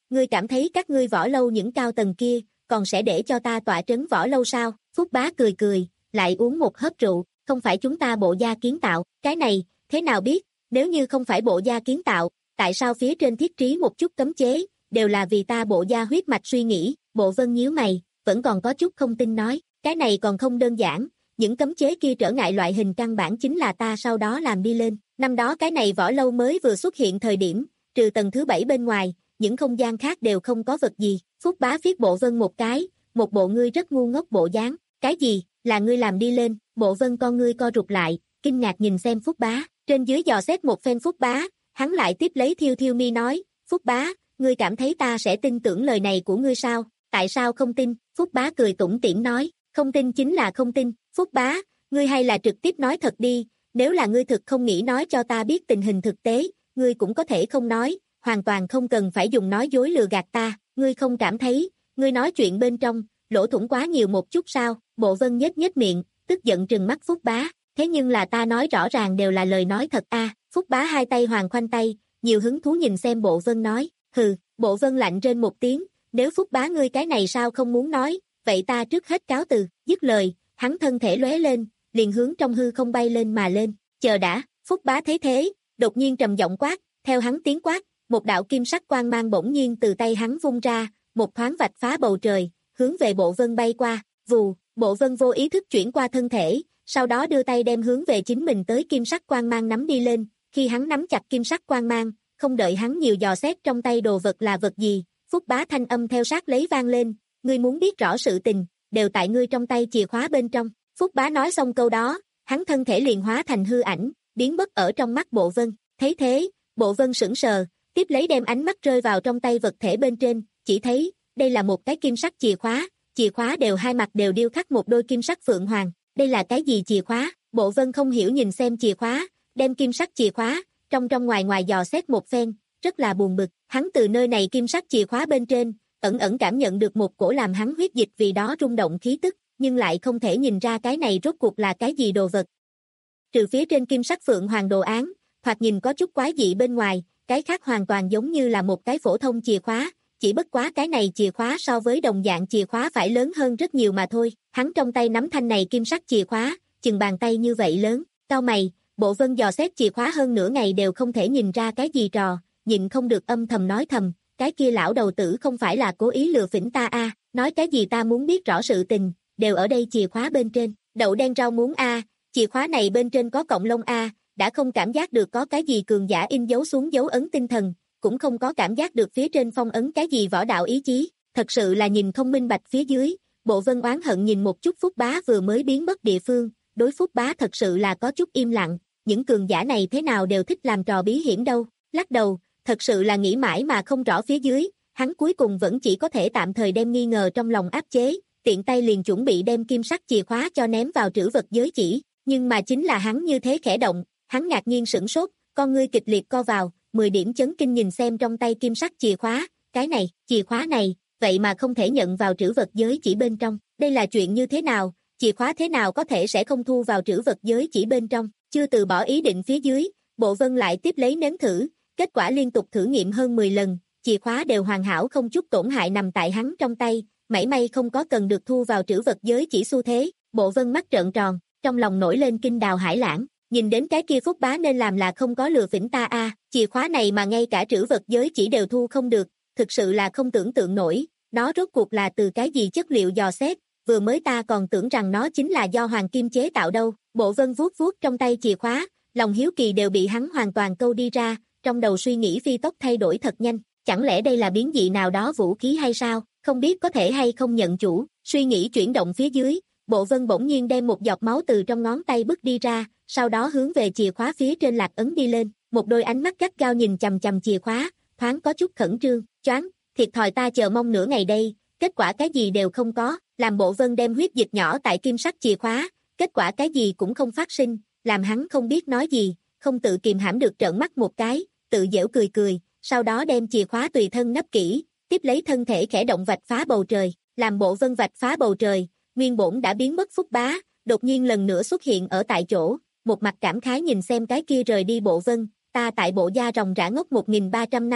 ngươi cảm thấy các ngươi võ lâu những cao tầng kia, còn sẽ để cho ta tọa trấn võ lâu sao? Phúc Bá cười cười, lại uống một hớp rượu, không phải chúng ta Bộ gia kiến tạo, cái này, thế nào biết, nếu như không phải Bộ gia kiến tạo, tại sao phía trên thiết trí một chút cấm chế, đều là vì ta Bộ gia huyết mạch suy nghĩ, Bộ Vân nhíu mày, vẫn còn có chút không tin nói, cái này còn không đơn giản, những cấm chế kia trở ngại loại hình căn bản chính là ta sau đó làm đi lên, năm đó cái này võ lâu mới vừa xuất hiện thời điểm, trừ tầng thứ bảy bên ngoài, những không gian khác đều không có vật gì, Phúc Bá viết Bộ Vân một cái, một bộ ngươi rất ngu ngốc bộ dáng, cái gì, là ngươi làm đi lên, Bộ Vân con ngươi co rụt lại, kinh ngạc nhìn xem Phúc Bá, trên dưới dò xét một phen Phúc Bá, hắn lại tiếp lấy thiêu thiêu mi nói, Phúc Bá, ngươi cảm thấy ta sẽ tin tưởng lời này của ngươi sao, tại sao không tin, Phúc Bá cười tủm tỉm nói, không tin chính là không tin, Phúc Bá, ngươi hay là trực tiếp nói thật đi, nếu là ngươi thực không nghĩ nói cho ta biết tình hình thực tế, ngươi cũng có thể không nói, hoàn toàn không cần phải dùng nói dối lừa gạt ta, ngươi không cảm thấy, ngươi nói chuyện bên trong, lỗ thủng quá nhiều một chút sao, Bộ Vân nhếch nhếch miệng, tức giận trừng mắt Phúc Bá, thế nhưng là ta nói rõ ràng đều là lời nói thật a. Phúc Bá hai tay hoàng khoanh tay, nhiều hứng thú nhìn xem Bộ Vân nói, hừ, Bộ Vân lạnh rên một tiếng, nếu Phúc Bá ngươi cái này sao không muốn nói, vậy ta trước hết cáo từ, dứt lời, hắn thân thể lóe lên, liền hướng trong hư không bay lên mà lên, chờ đã, Phúc Bá thấy thế, đột nhiên trầm giọng quát, theo hắn tiếng quát, một đạo kim sắc quang mang bỗng nhiên từ tay hắn vung ra, một thoáng vạch phá bầu trời, hướng về Bộ Vân bay qua, vù, Bộ Vân vô ý thức chuyển qua thân thể, sau đó đưa tay đem hướng về chính mình tới kim sắc quang mang nắm đi lên, khi hắn nắm chặt kim sắc quang mang, không đợi hắn nhiều dò xét trong tay đồ vật là vật gì, Phúc Bá thanh âm theo sát lấy vang lên, ngươi muốn biết rõ sự tình, đều tại ngươi trong tay chìa khóa bên trong, Phúc Bá nói xong câu đó, hắn thân thể liền hóa thành hư ảnh, biến mất ở trong mắt Bộ Vân, thấy thế, Bộ Vân sững sờ, tiếp lấy đem ánh mắt rơi vào trong tay vật thể bên trên, chỉ thấy, đây là một cái kim sắc chìa khóa, chìa khóa đều hai mặt đều điêu khắc một đôi kim sắc phượng hoàng, đây là cái gì chìa khóa, Bộ Vân không hiểu nhìn xem chìa khóa, đem kim sắc chìa khóa, trong trong ngoài ngoài dò xét một phen, rất là buồn bực, hắn từ nơi này kim sắc chìa khóa bên trên, ẩn ẩn cảm nhận được một cổ làm hắn huyết dịch vì đó rung động khí tức, nhưng lại không thể nhìn ra cái này rốt cuộc là cái gì đồ vật. Trừ phía trên kim sắc phượng hoàng đồ án, thoạt nhìn có chút quái dị bên ngoài, cái khác hoàn toàn giống như là một cái phổ thông chìa khóa, chỉ bất quá cái này chìa khóa so với đồng dạng chìa khóa phải lớn hơn rất nhiều mà thôi, hắn trong tay nắm thanh này kim sắc chìa khóa, chừng bàn tay như vậy lớn, cau mày, Bộ Vân dò xét chìa khóa hơn nửa ngày đều không thể nhìn ra cái gì trò, nhịn không được âm thầm nói thầm, cái kia lão đầu tử không phải là cố ý lừa phỉnh ta a, à, nói cái gì ta muốn biết rõ sự tình, đều ở đây chìa khóa bên trên, đậu đen rau muống a, à, chìa khóa này bên trên có cọng lông a, à, đã không cảm giác được có cái gì cường giả in dấu xuống dấu ấn tinh thần, cũng không có cảm giác được phía trên phong ấn cái gì võ đạo ý chí, thật sự là nhìn không minh bạch phía dưới, Bộ Vân oán hận nhìn một chút Phúc Bá vừa mới biến mất địa phương, đối Phúc Bá thật sự là có chút im lặng, những cường giả này thế nào đều thích làm trò bí hiểm đâu, lắc đầu, thật sự là nghĩ mãi mà không rõ phía dưới, hắn cuối cùng vẫn chỉ có thể tạm thời đem nghi ngờ trong lòng áp chế, tiện tay liền chuẩn bị đem kim sắc chìa khóa cho ném vào trữ vật giới chỉ, nhưng mà chính là hắn như thế khẽ động, hắn ngạc nhiên sửng sốt, con ngươi kịch liệt co vào, mười điểm chấn kinh nhìn xem trong tay kim sắc chìa khóa, cái này, chìa khóa này, vậy mà không thể nhận vào trữ vật giới chỉ bên trong, đây là chuyện như thế nào, chìa khóa thế nào có thể sẽ không thu vào trữ vật giới chỉ bên trong, chưa từ bỏ ý định phía dưới, Bộ Vân lại tiếp lấy nếm thử, kết quả liên tục thử nghiệm hơn mười lần, chìa khóa đều hoàn hảo không chút tổn hại nằm tại hắn trong tay, mảy may không có cần được thu vào trữ vật giới chỉ xu thế, Bộ Vân mắt trợn tròn, trong lòng nổi lên kinh đào hải lãng, nhìn đến cái kia Phúc Bá nên làm là không có lừa phỉnh ta a, à, chìa khóa này mà ngay cả trữ vật giới chỉ đều thu không được, thực sự là không tưởng tượng nổi, nó rốt cuộc là từ cái gì chất liệu dò xét, vừa mới ta còn tưởng rằng nó chính là do hoàng kim chế tạo đâu, Bộ Vân vuốt vuốt trong tay chìa khóa, lòng hiếu kỳ đều bị hắn hoàn toàn câu đi ra, trong đầu suy nghĩ phi tốc thay đổi thật nhanh, chẳng lẽ đây là biến dị nào đó vũ khí hay sao, không biết có thể hay không nhận chủ, suy nghĩ chuyển động phía dưới, Bộ Vân bỗng nhiên đem một giọt máu từ trong ngón tay bứt đi ra, sau đó hướng về chìa khóa phía trên lạc ấn đi lên, một đôi ánh mắt gắt gao nhìn chằm chằm chìa khóa, thoáng có chút khẩn trương, choáng, thiệt thòi ta chờ mong nửa ngày đây, kết quả cái gì đều không có, làm Bộ Vân đem huyết dịch nhỏ tại kim sắc chìa khóa, kết quả cái gì cũng không phát sinh, làm hắn không biết nói gì, không tự kìm hãm được trợn mắt một cái, tự giễu cười cười, sau đó đem chìa khóa tùy thân nấp kỹ, tiếp lấy thân thể khẽ động vạch phá bầu trời, làm Bộ Vân vạch phá bầu trời, nguyên bổn đã biến mất Phúc Bá, đột nhiên lần nữa xuất hiện ở tại chỗ, một mặt cảm khái nhìn xem cái kia rời đi Bộ Vân, ta tại Bộ gia ròng rã ngốc một nghìn ba trăm năm,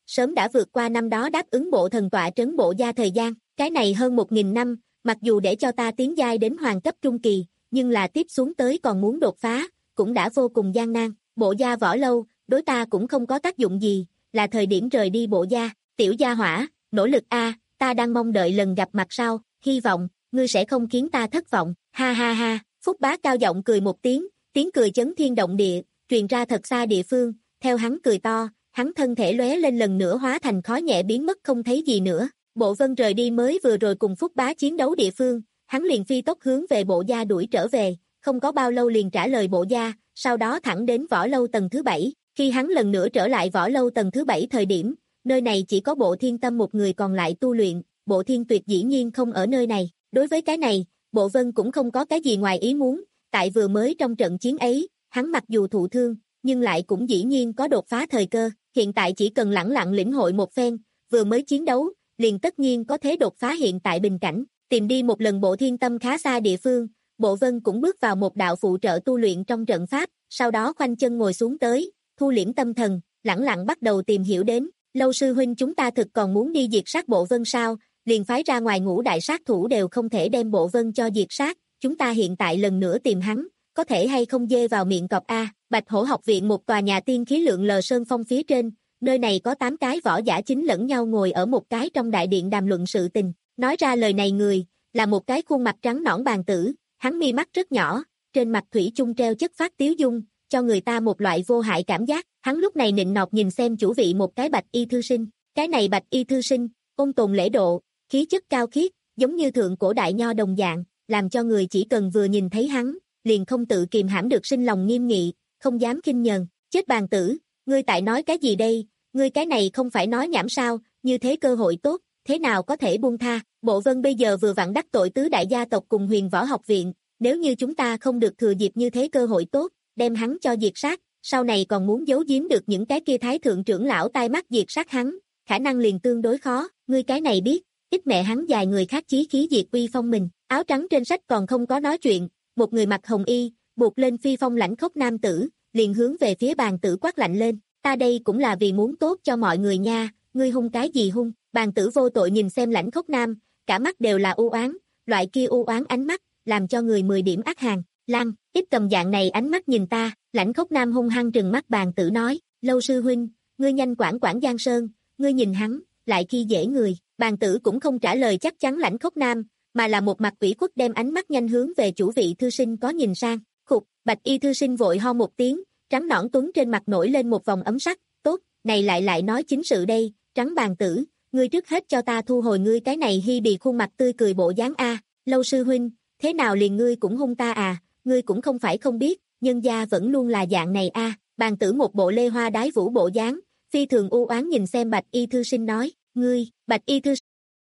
sớm đã vượt qua năm đó đáp ứng bộ thần tọa trấn Bộ Gia thời gian, cái này hơn một nghìn năm, mặc dù để cho ta tiến giai đến hoàng cấp trung kỳ, nhưng là tiếp xuống tới còn muốn đột phá, cũng đã vô cùng gian nan, Bộ Gia võ lâu, đối ta cũng không có tác dụng gì, là thời điểm rời đi Bộ Gia, tiểu gia hỏa, nỗ lực a, ta đang mong đợi lần gặp mặt sau, hy vọng, ngươi sẽ không khiến ta thất vọng, ha ha ha, Phúc Bá cao giọng cười một tiếng, tiếng cười chấn thiên động địa, truyền ra thật xa địa phương, theo hắn cười to, hắn thân thể lóe lên lần nữa hóa thành khói nhẹ biến mất không thấy gì nữa. Bộ Vân rời đi mới vừa rồi cùng Phúc Bá chiến đấu địa phương, hắn liền phi tốc hướng về Bộ Gia đuổi trở về, không có bao lâu liền trả lời Bộ Gia, sau đó thẳng đến võ lâu tầng thứ bảy. Khi hắn lần nữa trở lại võ lâu tầng thứ bảy thời điểm, nơi này chỉ có Bộ Thiên Tâm một người còn lại tu luyện, Bộ Thiên Tuyệt dĩ nhiên không ở nơi này. Đối với cái này, Bộ Vân cũng không có cái gì ngoài ý muốn, tại vừa mới trong trận chiến ấy, hắn mặc dù thụ thương, nhưng lại cũng dĩ nhiên có đột phá thời cơ, hiện tại chỉ cần lẳng lặng lĩnh hội một phen, vừa mới chiến đấu, liền tất nhiên có thế đột phá hiện tại bình cảnh, tìm đi một lần Bộ Thiên Tâm khá xa địa phương, Bộ Vân cũng bước vào một đạo phụ trợ tu luyện trong trận pháp, sau đó khoanh chân ngồi xuống tới, thu liễm tâm thần, lẳng lặng bắt đầu tìm hiểu đến, Lâu sư huynh chúng ta thực còn muốn đi diệt sát Bộ Vân sao, liền phái ra ngoài ngũ đại sát thủ đều không thể đem Bộ Vân cho diệt sát, chúng ta hiện tại lần nữa tìm hắn, có thể hay không dê vào miệng cọp a. Bạch Hổ học viện một tòa nhà tiên khí lượng lờ sơn phong phía trên, nơi này có tám cái võ giả chính lẫn nhau ngồi ở một cái trong đại điện đàm luận sự tình, nói ra lời này người, là một cái khuôn mặt trắng nõn bàn tử, hắn mi mắt rất nhỏ, trên mặt thủy chung treo chất phát tiếu dung, cho người ta một loại vô hại cảm giác, hắn lúc này nịnh nọt nhìn xem chủ vị một cái bạch y thư sinh, cái này bạch y thư sinh, ôn tồn lễ độ, khí chất cao khiết, giống như thượng cổ đại nho đồng dạng, làm cho người chỉ cần vừa nhìn thấy hắn, liền không tự kiềm hãm được sinh lòng nghiêm nghị, không dám khinh nhờn, chết bàn tử, ngươi tại nói cái gì đây, ngươi cái này không phải nói nhảm sao, như thế cơ hội tốt, thế nào có thể buông tha, Bộ Vân bây giờ vừa vặn đắc tội tứ đại gia tộc cùng Huyền Võ học viện, nếu như chúng ta không được thừa dịp như thế cơ hội tốt, đem hắn cho diệt sát, sau này còn muốn giấu giếm được những cái kia thái thượng trưởng lão tai mắt diệt sát hắn, khả năng liền tương đối khó, ngươi cái này biết, ít mẹ hắn dài người khác chí khí diệt uy phong mình, áo trắng trên sách còn không có nói chuyện, một người mặc hồng y, buộc lên phi phong lãnh khốc nam tử, liền hướng về phía bàn tử quát lạnh lên, ta đây cũng là vì muốn tốt cho mọi người nha, ngươi hung cái gì hung, bàn tử vô tội nhìn xem lãnh khốc nam, cả mắt đều là u oán, loại kia u oán ánh mắt, làm cho người mười điểm ác hàng, Lan, ít cầm dạng này ánh mắt nhìn ta, lãnh khốc nam hung hăng trừng mắt bàn tử nói, Lâu sư huynh, ngươi nhanh quản quản Giang Sơn, ngươi nhìn hắn, lại khi dễ người, bàn tử cũng không trả lời chắc chắn lãnh khốc nam, mà là một mặt ủy khuất đem ánh mắt nhanh hướng về chủ vị thư sinh có nhìn sang, khục, bạch y thư sinh vội ho một tiếng, trắng nõn tuấn trên mặt nổi lên một vòng ấm sắc, tốt, này lại lại nói chính sự đây, trắng bàn tử, ngươi trước hết cho ta thu hồi ngươi cái này hi bì khuôn mặt tươi cười bộ dáng a, Lâu sư huynh, thế nào liền ngươi cũng hung ta à, ngươi cũng không phải không biết, nhân gia vẫn luôn là dạng này a, bàn tử một bộ lê hoa đái vũ bộ dáng, phi thường u oán nhìn xem bạch y thư sinh nói, ngươi, bạch y thư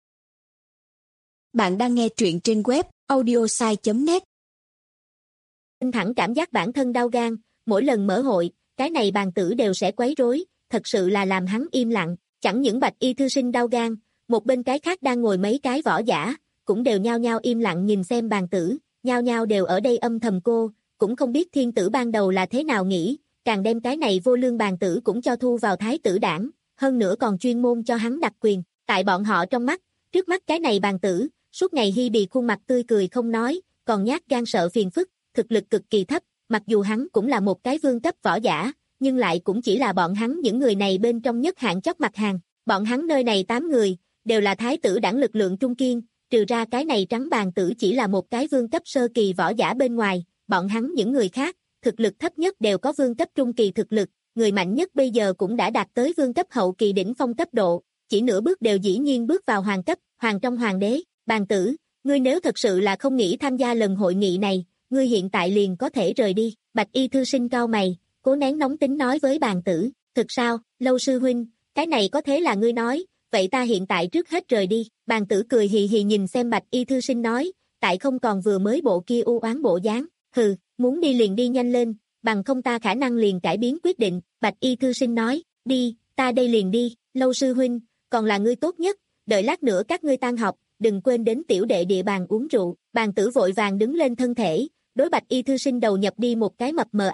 Bạn đang nghe truyện trên web audiosai chấm net. sinh thẳng cảm giác bản thân đau gan, mỗi lần mở hội, cái này bàn tử đều sẽ quấy rối, thật sự là làm hắn im lặng, chẳng những bạch y thư sinh đau gan, một bên cái khác đang ngồi mấy cái võ giả, cũng đều nhao nhao im lặng nhìn xem bàn tử, nhao nhao đều ở đây âm thầm cô, cũng không biết thiên tử ban đầu là thế nào nghĩ, càng đem cái này vô lương bàn tử cũng cho thu vào thái tử đảng, hơn nữa còn chuyên môn cho hắn đặc quyền, tại bọn họ trong mắt, trước mắt cái này bàn tử, suốt ngày hi bì khuôn mặt tươi cười không nói, còn nhát gan sợ phiền phức, thực lực cực kỳ thấp, mặc dù hắn cũng là một cái vương cấp võ giả, nhưng lại cũng chỉ là bọn hắn những người này bên trong nhất hạng chót mặt hàng, bọn hắn nơi này tám người, đều là thái tử đảng lực lượng trung kiên, trừ ra cái này trắng bàn tử chỉ là một cái vương cấp sơ kỳ võ giả bên ngoài, bọn hắn những người khác, thực lực thấp nhất đều có vương cấp trung kỳ thực lực, người mạnh nhất bây giờ cũng đã đạt tới vương cấp hậu kỳ đỉnh phong cấp độ, chỉ nửa bước đều dĩ nhiên bước vào hoàng cấp, hoàng trong hoàng đế, bàn tử, ngươi nếu thật sự là không nghĩ tham gia lần hội nghị này, ngươi hiện tại liền có thể rời đi, bạch y thư sinh cao mày, cố nén nóng tính nói với bàn tử, thực sao, Lâu sư huynh, cái này có thế là ngươi nói, vậy ta hiện tại trước hết rời đi, bàn tử cười hì hì nhìn xem bạch y thư sinh nói, tại không còn vừa mới bộ kia u oán bộ dáng, hừ, muốn đi liền đi nhanh lên, bằng không ta khả năng liền cải biến quyết định, bạch y thư sinh nói, đi, ta đây liền đi, Lâu sư huynh, còn là ngươi tốt nhất, đợi lát nữa các ngươi tan học, đừng quên đến tiểu đệ địa bàn uống rượu, bàn tử vội vàng đứng lên thân thể, đối bạch y thư sinh đầu nhập đi một cái mập mờ ánh mắt,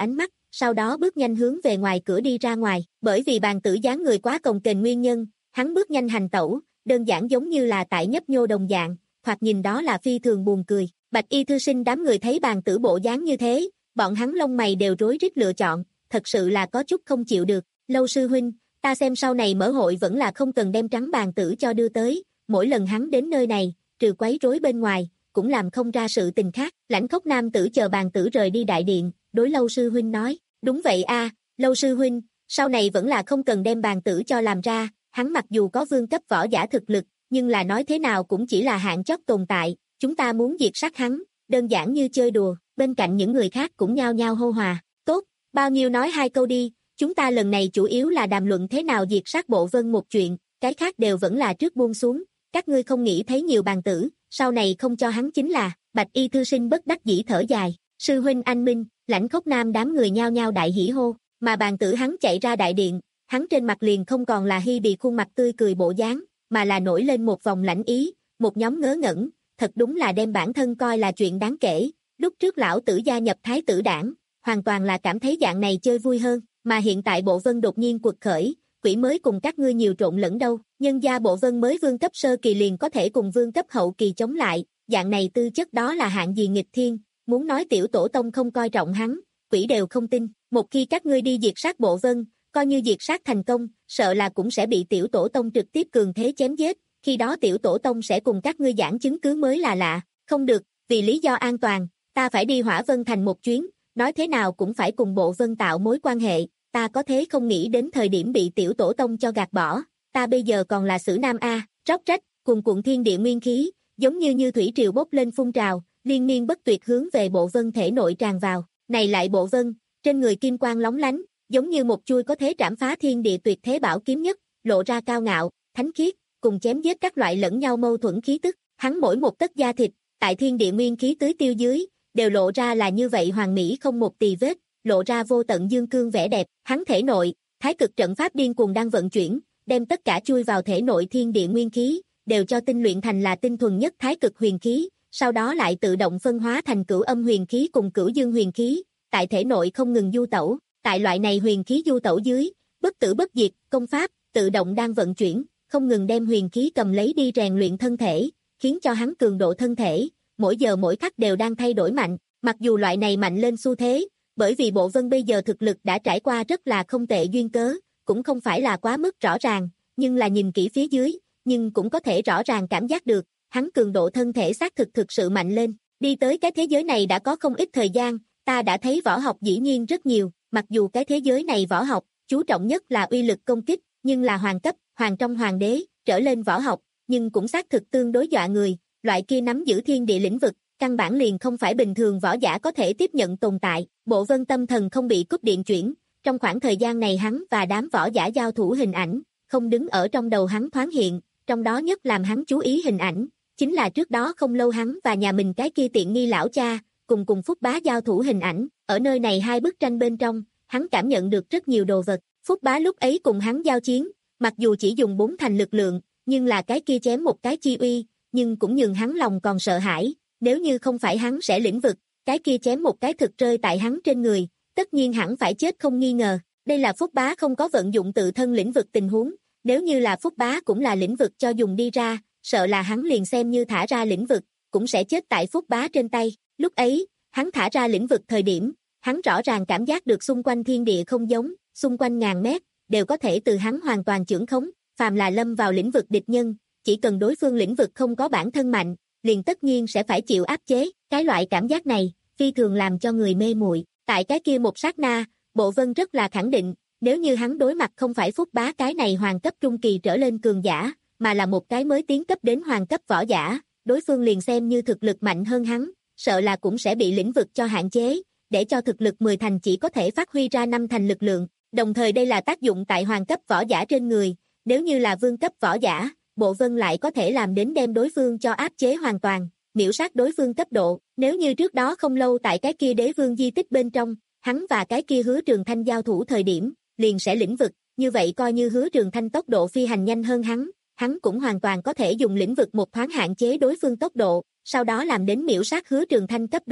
sau đó bước nhanh hướng về ngoài cửa đi ra ngoài, bởi vì bàn tử dáng người quá cồng kềnh nguyên nhân, hắn bước nhanh hành tẩu, đơn giản giống như là tại nhấp nhô đồng dạng, thoạt nhìn đó là phi thường buồn cười. Bạch y thư sinh đám người thấy bàn tử bộ dáng như thế, bọn hắn lông mày đều rối rít lựa chọn, thật sự là có chút không chịu được. Lâu sư huynh, ta xem sau này mở hội vẫn là không cần đem trắng bàn tử cho đưa tới, mỗi lần hắn đến nơi này, trừ quấy rối bên ngoài, cũng làm không ra sự tình khác. Lãnh Khốc nam tử chờ bàn tử rời đi đại điện, đối Lâu sư huynh nói, đúng vậy a, Lâu sư huynh, sau này vẫn là không cần đem bàn tử cho làm ra, hắn mặc dù có vương cấp võ giả thực lực, nhưng là nói thế nào cũng chỉ là hạng chót tồn tại, chúng ta muốn diệt sát hắn, đơn giản như chơi đùa. Bên cạnh những người khác cũng nhao nhao hô hòa, tốt, bao nhiêu nói hai câu đi, chúng ta lần này chủ yếu là đàm luận thế nào diệt sát Bộ Vân một chuyện, cái khác đều vẫn là trước buông xuống, các ngươi không nghĩ thấy nhiều bàn tử, sau này không cho hắn chính là. Bạch y thư sinh bất đắc dĩ thở dài, sư huynh anh minh. Lãnh Khốc nam đám người nhao nhao đại hỉ hô, mà bàn tử hắn chạy ra đại điện, hắn trên mặt liền không còn là hi bị khuôn mặt tươi cười bộ dáng, mà là nổi lên một vòng lãnh ý, một nhóm ngớ ngẩn, thật đúng là đem bản thân coi là chuyện đáng kể. Lúc trước lão tử gia nhập thái tử đảng, hoàn toàn là cảm thấy dạng này chơi vui hơn, mà hiện tại Bộ Vân đột nhiên quật khởi, quỷ mới cùng các ngươi nhiều trộn lẫn đâu, nhân gia Bộ Vân mới vương cấp sơ kỳ liền có thể cùng vương cấp hậu kỳ chống lại, dạng này tư chất đó là hạng gì nghịch thiên, muốn nói tiểu tổ tông không coi trọng hắn, quỷ đều không tin. Một khi các ngươi đi diệt sát Bộ Vân, coi như diệt sát thành công, sợ là cũng sẽ bị tiểu tổ tông trực tiếp cường thế chém giết, khi đó tiểu tổ tông sẽ cùng các ngươi giảng chứng cứ mới là lạ. Không được, vì lý do an toàn, ta phải đi Hỏa Vân Thành một chuyến, nói thế nào cũng phải cùng Bộ Vân tạo mối quan hệ, ta có thế không nghĩ đến thời điểm bị tiểu tổ tông cho gạt bỏ, ta bây giờ còn là Sử Nam A. Róc rách, cuồn cuộn thiên địa nguyên khí, giống như như thủy triều bốc lên phun trào, liên miên bất tuyệt hướng về Bộ Vân thể nội tràn vào. Này lại Bộ Vân, trên người kim quang lóng lánh, giống như một chuôi có thế trảm phá thiên địa tuyệt thế bảo kiếm nhất, lộ ra cao ngạo, thánh khiết, cùng chém giết các loại lẫn nhau mâu thuẫn khí tức. Hắn mỗi một tấc da thịt, tại thiên địa nguyên khí tưới tiêu dưới, đều lộ ra là như vậy hoàn mỹ không một tì vết, lộ ra vô tận dương cương vẻ đẹp. Hắn thể nội, thái cực trận pháp điên cuồng đang vận chuyển, đem tất cả chui vào thể nội thiên địa nguyên khí, đều cho tinh luyện thành là tinh thuần nhất thái cực huyền khí, sau đó lại tự động phân hóa thành cửu âm huyền khí cùng cửu dương huyền khí, tại thể nội không ngừng du tẩu. Tại loại này huyền khí du tẩu dưới, bất tử bất diệt, công pháp, tự động đang vận chuyển, không ngừng đem huyền khí cầm lấy đi rèn luyện thân thể, khiến cho hắn cường độ thân thể, mỗi giờ mỗi khắc đều đang thay đổi mạnh. Mặc dù loại này mạnh lên xu thế, bởi vì Bộ Vân bây giờ thực lực đã trải qua rất là không tệ duyên cớ, cũng không phải là quá mức rõ ràng, nhưng là nhìn kỹ phía dưới, nhưng cũng có thể rõ ràng cảm giác được, hắn cường độ thân thể xác thực thực sự mạnh lên. Đi tới cái thế giới này đã có không ít thời gian, ta đã thấy võ học dĩ nhiên rất nhiều, mặc dù cái thế giới này võ học, chú trọng nhất là uy lực công kích, nhưng là hoàng cấp, hoàng trong hoàng đế, trở lên võ học, nhưng cũng xác thực tương đối dọa người, loại kia nắm giữ thiên địa lĩnh vực, căn bản liền không phải bình thường võ giả có thể tiếp nhận tồn tại. Bộ Vân tâm thần không bị cúp điện chuyển, trong khoảng thời gian này hắn và đám võ giả giao thủ hình ảnh, không đứng ở trong đầu hắn thoáng hiện, trong đó nhất làm hắn chú ý hình ảnh, chính là trước đó không lâu hắn và nhà mình cái kia tiện nghi lão cha, cùng cùng Phúc Bá giao thủ hình ảnh, ở nơi này hai bức tranh bên trong, hắn cảm nhận được rất nhiều đồ vật. Phúc Bá lúc ấy cùng hắn giao chiến, mặc dù chỉ dùng bốn thành lực lượng, nhưng là cái kia chém một cái chi uy, nhưng cũng nhường hắn lòng còn sợ hãi, nếu như không phải hắn sẽ lĩnh vực, cái kia chém một cái thực rơi tại hắn trên người, tất nhiên hẳn phải chết không nghi ngờ. Đây là Phúc Bá không có vận dụng tự thân lĩnh vực tình huống, nếu như là Phúc Bá cũng là lĩnh vực cho dùng đi ra, sợ là hắn liền xem như thả ra lĩnh vực, cũng sẽ chết tại Phúc Bá trên tay. Lúc ấy, hắn thả ra lĩnh vực thời điểm, hắn rõ ràng cảm giác được xung quanh thiên địa không giống, xung quanh ngàn mét, đều có thể từ hắn hoàn toàn chưởng khống, phàm là lâm vào lĩnh vực địch nhân, chỉ cần đối phương lĩnh vực không có bản thân mạnh, liền tất nhiên sẽ phải chịu áp chế. Cái loại cảm giác này, phi thường làm cho người mê muội. Tại cái kia một sát na, Bộ Vân rất là khẳng định, nếu như hắn đối mặt không phải Phúc Bá cái này hoàng cấp trung kỳ trở lên cường giả, mà là một cái mới tiến cấp đến hoàng cấp võ giả, đối phương liền xem như thực lực mạnh hơn hắn, sợ là cũng sẽ bị lĩnh vực cho hạn chế, để cho thực lực mười thành chỉ có thể phát huy ra năm thành lực lượng. Đồng thời đây là tác dụng tại hoàng cấp võ giả trên người, nếu như là vương cấp võ giả, Bộ Vân lại có thể làm đến đem đối phương cho áp chế hoàn toàn, miểu sát đối phương cấp độ. Nếu như trước đó không lâu tại cái kia đế vương di tích bên trong, hắn và cái kia Hứa Trường Thanh giao thủ thời điểm, liền sẽ lĩnh vực, như vậy coi như Hứa Trường Thanh tốc độ phi hành nhanh hơn hắn, hắn cũng hoàn toàn có thể dùng lĩnh vực một thoáng hạn chế đối phương tốc độ, sau đó làm đến miểu sát Hứa Trường Thanh cấp độ.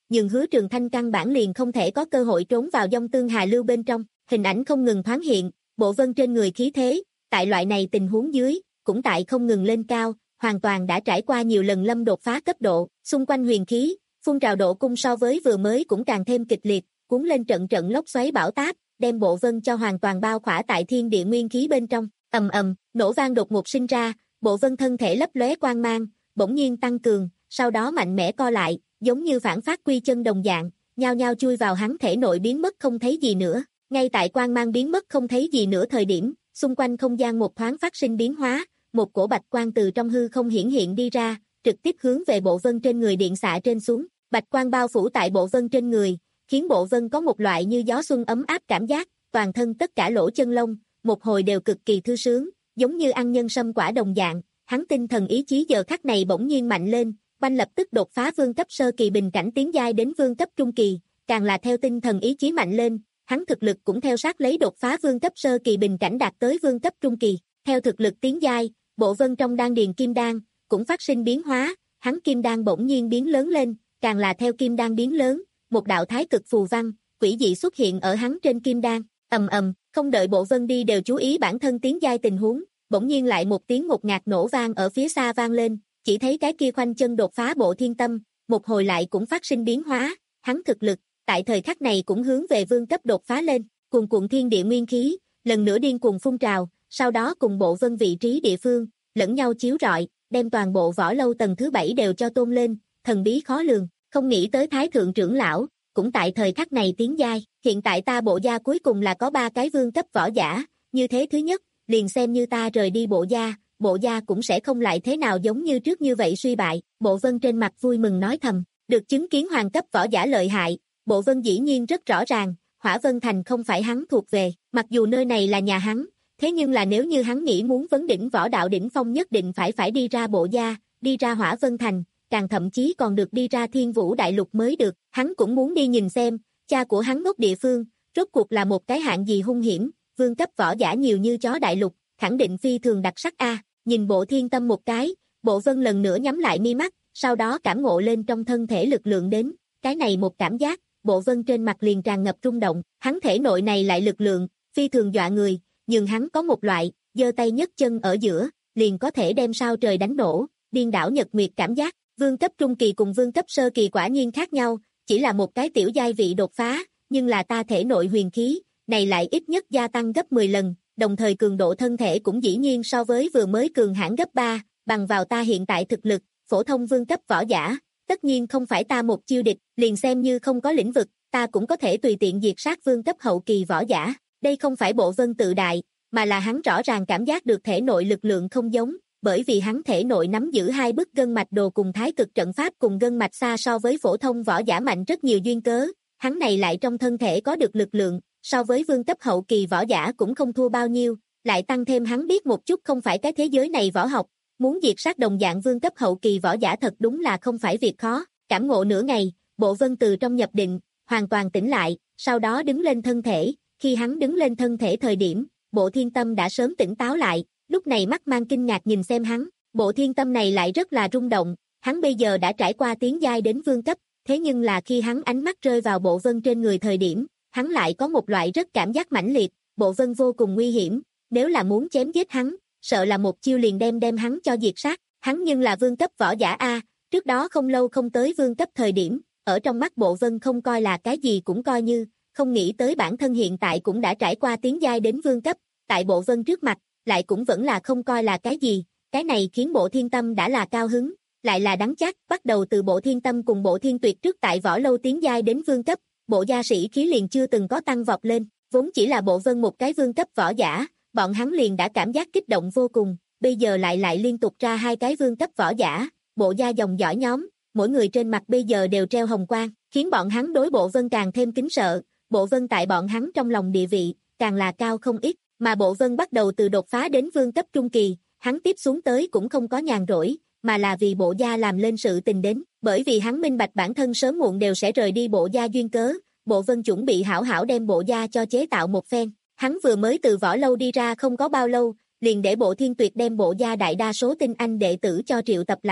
nhưng Hứa Trường Thanh căn bản liền không thể có cơ hội trốn vào dông tương hà lưu bên trong, hình ảnh không ngừng thoáng hiện, Bộ Vân trên người khí thế, tại loại này tình huống dưới, cũng tại không ngừng lên cao, hoàn toàn đã trải qua nhiều lần lâm đột phá cấp độ, xung quanh huyền khí, phun trào độ cung so với vừa mới cũng càng thêm kịch liệt, cuốn lên trận trận lốc xoáy bão táp, đem Bộ Vân cho hoàn toàn bao khỏa tại thiên địa nguyên khí bên trong, ầm ầm, nổ vang đột ngột sinh ra, Bộ Vân thân thể lấp lóe quang mang, bỗng nhiên tăng cường, sau đó mạnh mẽ co lại, giống như phản phát quy chân đồng dạng, nhao nhao chui vào hắn thể nội biến mất không thấy gì nữa. Ngay tại quang mang biến mất không thấy gì nữa thời điểm, xung quanh không gian một thoáng phát sinh biến hóa, một cổ bạch quang từ trong hư không hiển hiện đi ra, trực tiếp hướng về Bộ Vân trên người điện xạ trên xuống, bạch quang bao phủ tại Bộ Vân trên người, khiến Bộ Vân có một loại như gió xuân ấm áp cảm giác, toàn thân tất cả lỗ chân lông, một hồi đều cực kỳ thư sướng, giống như ăn nhân sâm quả đồng dạng, hắn tinh thần ý chí giờ khắc này bỗng nhiên mạnh lên, banh lập tức đột phá vương cấp sơ kỳ bình cảnh tiến giai đến vương cấp trung kỳ, càng là theo tinh thần ý chí mạnh lên, hắn thực lực cũng theo sát lấy đột phá vương cấp sơ kỳ bình cảnh đạt tới vương cấp trung kỳ, theo thực lực tiến giai, Bộ Vân trong đan điền kim đan cũng phát sinh biến hóa, hắn kim đan bỗng nhiên biến lớn lên, càng là theo kim đan biến lớn, một đạo thái cực phù văn, quỷ dị xuất hiện ở hắn trên kim đan, ầm ầm, không đợi Bộ Vân đi đều chú ý bản thân tiến giai tình huống, bỗng nhiên lại một tiếng ngột ngạt nổ vang ở phía xa vang lên, chỉ thấy cái kia khoanh chân đột phá Bộ Thiên Tâm, một hồi lại cũng phát sinh biến hóa, hắn thực lực tại thời khắc này cũng hướng về vương cấp đột phá lên, cuồn cuộn thiên địa nguyên khí, lần nữa điên cuồng phun trào, sau đó cùng Bộ Vân vị trí địa phương, lẫn nhau chiếu rọi, đem toàn bộ võ lâu tầng thứ bảy đều cho tôn lên, thần bí khó lường, không nghĩ tới Thái Thượng trưởng lão, cũng tại thời khắc này tiến giai, hiện tại ta Bộ gia cuối cùng là có ba cái vương cấp võ giả, như thế thứ nhất, liền xem như ta rời đi Bộ gia, Bộ gia cũng sẽ không lại thế nào giống như trước như vậy suy bại, Bộ Vân trên mặt vui mừng nói thầm, được chứng kiến hoàng cấp võ giả lợi hại, Bộ Vân dĩ nhiên rất rõ ràng, Hỏa Vân Thành không phải hắn thuộc về, mặc dù nơi này là nhà hắn, thế nhưng là nếu như hắn nghĩ muốn vấn đỉnh võ đạo đỉnh phong nhất định phải phải đi ra Bộ gia, đi ra Hỏa Vân Thành, càng thậm chí còn được đi ra Thiên Vũ Đại Lục mới được, hắn cũng muốn đi nhìn xem, cha của hắn ngốc địa phương, rốt cuộc là một cái hạng gì hung hiểm, vương cấp võ giả nhiều như chó đại lục, khẳng định phi thường đặc sắc a. Nhìn Bộ Thiên Tâm một cái, Bộ Vân lần nữa nhắm lại mi mắt, sau đó cảm ngộ lên trong thân thể lực lượng đến, cái này một cảm giác, Bộ Vân trên mặt liền tràn ngập rung động, hắn thể nội này lại lực lượng, phi thường dọa người, nhưng hắn có một loại, giơ tay nhấc chân ở giữa, liền có thể đem sao trời đánh nổ, điên đảo nhật nguyệt cảm giác, vương cấp trung kỳ cùng vương cấp sơ kỳ quả nhiên khác nhau, chỉ là một cái tiểu giai vị đột phá, nhưng là ta thể nội huyền khí, này lại ít nhất gia tăng gấp mười lần, đồng thời cường độ thân thể cũng dĩ nhiên so với vừa mới cường hãn gấp ba, bằng vào ta hiện tại thực lực, phổ thông vương cấp võ giả, tất nhiên không phải ta một chiêu địch, liền xem như không có lĩnh vực, ta cũng có thể tùy tiện diệt sát vương cấp hậu kỳ võ giả. Đây không phải Bộ Vân tự đại, mà là hắn rõ ràng cảm giác được thể nội lực lượng không giống, bởi vì hắn thể nội nắm giữ hai bức gân mạch đồ cùng thái cực trận pháp cùng gân mạch xa so với phổ thông võ giả mạnh rất nhiều duyên cớ, hắn này lại trong thân thể có được lực lượng, so với vương cấp hậu kỳ võ giả cũng không thua bao nhiêu, lại tăng thêm hắn biết một chút không phải cái thế giới này võ học, muốn diệt sát đồng dạng vương cấp hậu kỳ võ giả thật đúng là không phải việc khó, cảm ngộ nửa ngày, Bộ Vân từ trong nhập định, hoàn toàn tỉnh lại, sau đó đứng lên thân thể, khi hắn đứng lên thân thể thời điểm, Bộ Thiên Tâm đã sớm tỉnh táo lại, lúc này mắt mang kinh ngạc nhìn xem hắn, Bộ Thiên Tâm này lại rất là rung động, hắn bây giờ đã trải qua tiến giai đến vương cấp, thế nhưng là khi hắn ánh mắt rơi vào Bộ Vân trên người thời điểm, hắn lại có một loại rất cảm giác mãnh liệt, Bộ Vân vô cùng nguy hiểm, nếu là muốn chém giết hắn, sợ là một chiêu liền đem đem hắn cho diệt sát, hắn nhưng là vương cấp võ giả a, trước đó không lâu không tới vương cấp thời điểm, ở trong mắt Bộ Vân không coi là cái gì cũng coi như, không nghĩ tới bản thân hiện tại cũng đã trải qua tiến giai đến vương cấp, tại Bộ Vân trước mặt, lại cũng vẫn là không coi là cái gì, cái này khiến Bộ Thiên Tâm đã là cao hứng, lại là đắng chát, bắt đầu từ Bộ Thiên Tâm cùng Bộ Thiên Tuyệt trước tại võ lâu tiến giai đến vương cấp, Bộ gia sĩ khí liền chưa từng có tăng vọt lên, vốn chỉ là Bộ Vân một cái vương cấp võ giả, bọn hắn liền đã cảm giác kích động vô cùng, bây giờ lại lại liên tục ra hai cái vương cấp võ giả, Bộ gia dòng dõi nhóm, mỗi người trên mặt bây giờ đều treo hồng quang, khiến bọn hắn đối Bộ Vân càng thêm kính sợ, Bộ Vân tại bọn hắn trong lòng địa vị, càng là cao không ít, mà Bộ Vân bắt đầu từ đột phá đến vương cấp trung kỳ, hắn tiếp xuống tới cũng không có nhàn rỗi, mà là vì Bộ gia làm lên sự tình đến, bởi vì hắn minh bạch bản thân sớm muộn đều sẽ rời đi Bộ gia duyên cớ, Bộ Vân chuẩn bị hảo hảo đem Bộ gia cho chế tạo một phen, hắn vừa mới từ võ lâu đi ra không có bao lâu, liền để Bộ Thiên Tuyệt đem Bộ gia đại đa số tinh anh đệ tử cho triệu tập lại,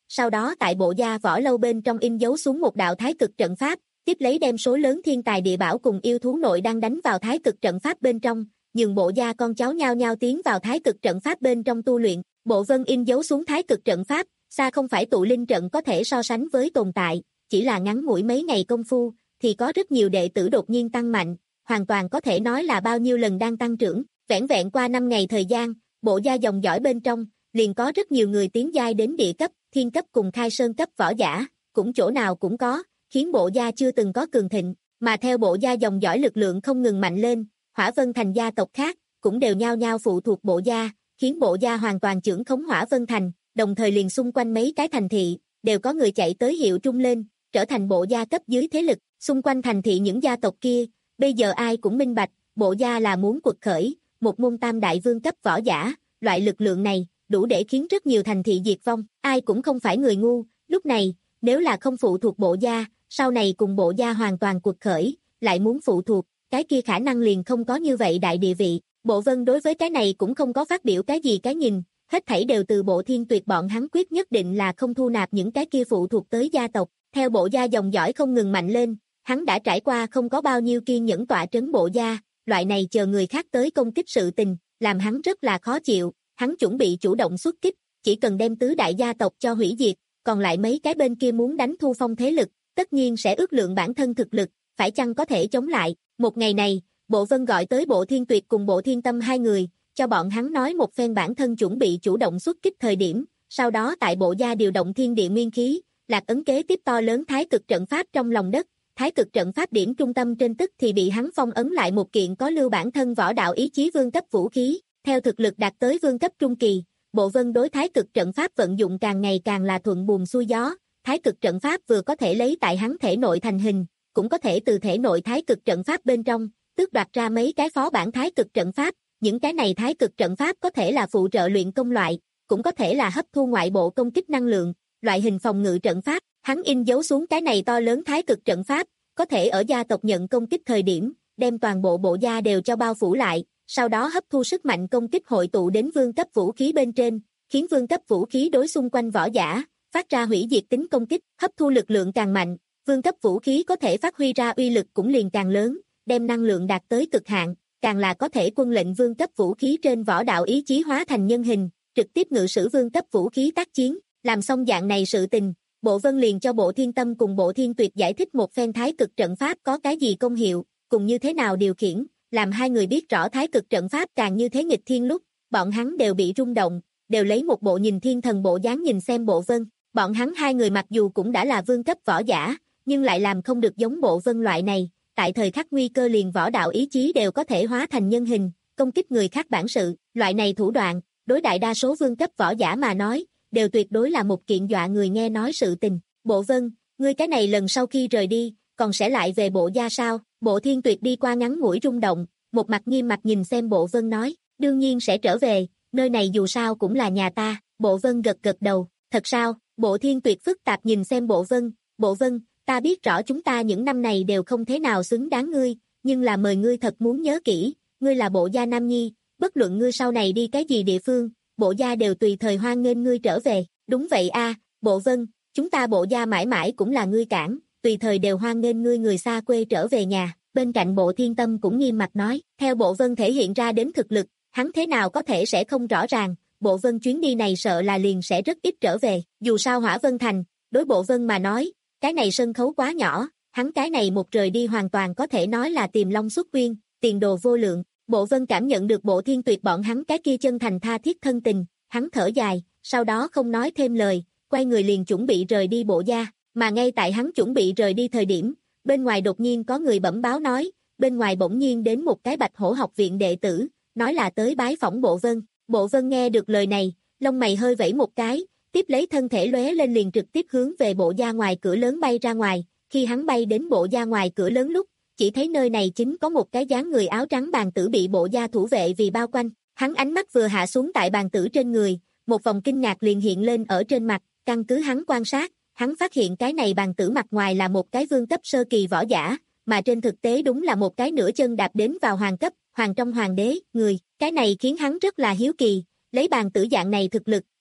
sau đó tại bộ gia võ lâu bên trong in dấu xuống một đạo thái cực trận pháp, tiếp lấy đem số lớn thiên tài địa bảo cùng yêu thú nội đang đánh vào thái cực trận pháp bên trong, nhường bộ gia con cháu nhao nhao tiến vào thái cực trận pháp bên trong tu luyện. Bộ vân in dấu xuống thái cực trận pháp, xa không phải tụ linh trận có thể so sánh với tồn tại, chỉ là ngắn ngủi mấy ngày công phu, thì có rất nhiều đệ tử đột nhiên tăng mạnh, hoàn toàn có thể nói là bao nhiêu lần đang tăng trưởng. Vẻn vẹn qua năm ngày thời gian, bộ gia dòng dõi bên trong, liền có rất nhiều người tiến giai đến địa cấp, thiên cấp cùng khai sơn cấp võ giả, cũng chỗ nào cũng có, khiến bộ gia chưa từng có cường thịnh, mà theo bộ gia dòng dõi lực lượng không ngừng mạnh lên, Hỏa Vân Thành gia tộc khác, cũng đều nhao nhao phụ thuộc bộ gia, khiến bộ gia hoàn toàn trưởng khống Hỏa Vân Thành, đồng thời liền xung quanh mấy cái thành thị, đều có người chạy tới hiệu trung lên, trở thành bộ gia cấp dưới thế lực, xung quanh thành thị những gia tộc kia, bây giờ ai cũng minh bạch, bộ gia là muốn quật khởi, một môn tam đại vương cấp võ giả, loại lực lượng này, đủ để khiến rất nhiều thành thị diệt vong, ai cũng không phải người ngu, lúc này, nếu là không phụ thuộc bộ gia, sau này cùng bộ gia hoàn toàn quật khởi, lại muốn phụ thuộc, cái kia khả năng liền không có như vậy đại địa vị. Bộ Vân đối với cái này cũng không có phát biểu cái gì cái nhìn, hết thảy đều từ Bộ Thiên Tuyệt bọn hắn quyết nhất định là không thu nạp những cái kia phụ thuộc tới gia tộc, theo bộ gia dòng dõi không ngừng mạnh lên, hắn đã trải qua không có bao nhiêu kiên nhẫn tọa trấn bộ gia, loại này chờ người khác tới công kích sự tình, làm hắn rất là khó chịu, hắn chuẩn bị chủ động xuất kích, chỉ cần đem tứ đại gia tộc cho hủy diệt, còn lại mấy cái bên kia muốn đánh thu phong thế lực, tất nhiên sẽ ước lượng bản thân thực lực, phải chăng có thể chống lại. Một ngày này, Bộ Vân gọi tới Bộ Thiên Tuyệt cùng Bộ Thiên Tâm hai người, cho bọn hắn nói một phen bản thân chuẩn bị chủ động xuất kích thời điểm, sau đó tại bộ gia điều động thiên địa nguyên khí, lạc ấn kế tiếp to lớn thái cực trận pháp trong lòng đất, thái cực trận pháp điểm trung tâm trên tức thì bị hắn phong ấn lại một kiện có lưu bản thân võ đạo ý chí vương cấp vũ khí, theo thực lực đạt tới vương cấp trung kỳ, Bộ Vân đối thái cực trận pháp vận dụng càng ngày càng là thuận buồm xuôi gió, thái cực trận pháp vừa có thể lấy tại hắn thể nội thành hình, cũng có thể từ thể nội thái cực trận pháp bên trong, tước đoạt ra mấy cái phó bản thái cực trận pháp, những cái này thái cực trận pháp có thể là phụ trợ luyện công loại, cũng có thể là hấp thu ngoại bộ công kích năng lượng, loại hình phòng ngự trận pháp, hắn in dấu xuống cái này to lớn thái cực trận pháp, có thể ở gia tộc nhận công kích thời điểm, đem toàn bộ bộ gia đều cho bao phủ lại, sau đó hấp thu sức mạnh công kích hội tụ đến vương cấp vũ khí bên trên, khiến vương cấp vũ khí đối xung quanh võ giả, phát ra hủy diệt tính công kích, hấp thu lực lượng càng mạnh, vương cấp vũ khí có thể phát huy ra uy lực cũng liền càng lớn, đem năng lượng đạt tới cực hạn, càng là có thể quân lệnh vương cấp vũ khí trên võ đạo ý chí hóa thành nhân hình, trực tiếp ngự sử vương cấp vũ khí tác chiến, làm xong dạng này sự tình, Bộ Vân liền cho Bộ Thiên Tâm cùng Bộ Thiên Tuyệt giải thích một phen thái cực trận pháp có cái gì công hiệu, cùng như thế nào điều khiển, làm hai người biết rõ thái cực trận pháp càng như thế nghịch thiên lúc, bọn hắn đều bị rung động, đều lấy một bộ nhìn thiên thần bộ dáng nhìn xem Bộ Vân, bọn hắn hai người mặc dù cũng đã là vương cấp võ giả, nhưng lại làm không được giống Bộ Vân loại này, tại thời khắc nguy cơ liền võ đạo ý chí đều có thể hóa thành nhân hình, công kích người khác bản sự, loại này thủ đoạn, đối đại đa số vương cấp võ giả mà nói, đều tuyệt đối là một kiện dọa người nghe nói sự tình. Bộ Vân, ngươi cái này lần sau khi rời đi, còn sẽ lại về bộ gia sao? Bộ Thiên Tuyệt đi qua ngắn ngủi rung động, một mặt nghiêm mặt nhìn xem Bộ Vân nói, đương nhiên sẽ trở về, nơi này dù sao cũng là nhà ta. Bộ Vân gật gật đầu, thật sao? Bộ Thiên Tuyệt phức tạp nhìn xem Bộ Vân, Bộ Vân, ta biết rõ chúng ta những năm này đều không thế nào xứng đáng ngươi, nhưng là mời ngươi thật muốn nhớ kỹ, ngươi là bộ gia nam nhi, bất luận ngươi sau này đi cái gì địa phương, bộ gia đều tùy thời hoan nghênh ngươi trở về. Đúng vậy a, Bộ Vân, chúng ta bộ gia mãi mãi cũng là ngươi cảng, tùy thời đều hoan nghênh ngươi người xa quê trở về nhà. Bên cạnh Bộ Thiên Tâm cũng nghiêm mặt nói, theo Bộ Vân thể hiện ra đến thực lực, hắn thế nào có thể sẽ không rõ ràng, Bộ Vân chuyến đi này sợ là liền sẽ rất ít trở về, dù sao Hỏa Vân Thành, đối Bộ Vân mà nói, cái này sân khấu quá nhỏ, hắn cái này một rời đi hoàn toàn có thể nói là tìm long xuất quyên, tiền đồ vô lượng. Bộ Vân cảm nhận được Bộ Thiên Tuyệt bọn hắn cái kia chân thành tha thiết thân tình, hắn thở dài, sau đó không nói thêm lời, quay người liền chuẩn bị rời đi bộ gia, mà ngay tại hắn chuẩn bị rời đi thời điểm, bên ngoài đột nhiên có người bẩm báo nói, bên ngoài bỗng nhiên đến một cái Bạch Hổ học viện đệ tử, nói là tới bái phỏng Bộ Vân. Bộ Vân nghe được lời này, lông mày hơi vẫy một cái, tiếp lấy thân thể lóe lên liền trực tiếp hướng về bộ gia ngoài cửa lớn bay ra ngoài, khi hắn bay đến bộ gia ngoài cửa lớn lúc, chỉ thấy nơi này chính có một cái dáng người áo trắng bàn tử bị bộ gia thủ vệ vì bao quanh, hắn ánh mắt vừa hạ xuống tại bàn tử trên người, một vòng kinh ngạc liền hiện lên ở trên mặt, căn cứ hắn quan sát, hắn phát hiện cái này bàn tử mặt ngoài là một cái vương cấp sơ kỳ võ giả, mà trên thực tế đúng là một cái nửa chân đạp đến vào hoàng cấp, hoàng trong hoàng đế, người, cái này khiến hắn rất là hiếu kỳ, lấy bàn tử dạng này thực lực,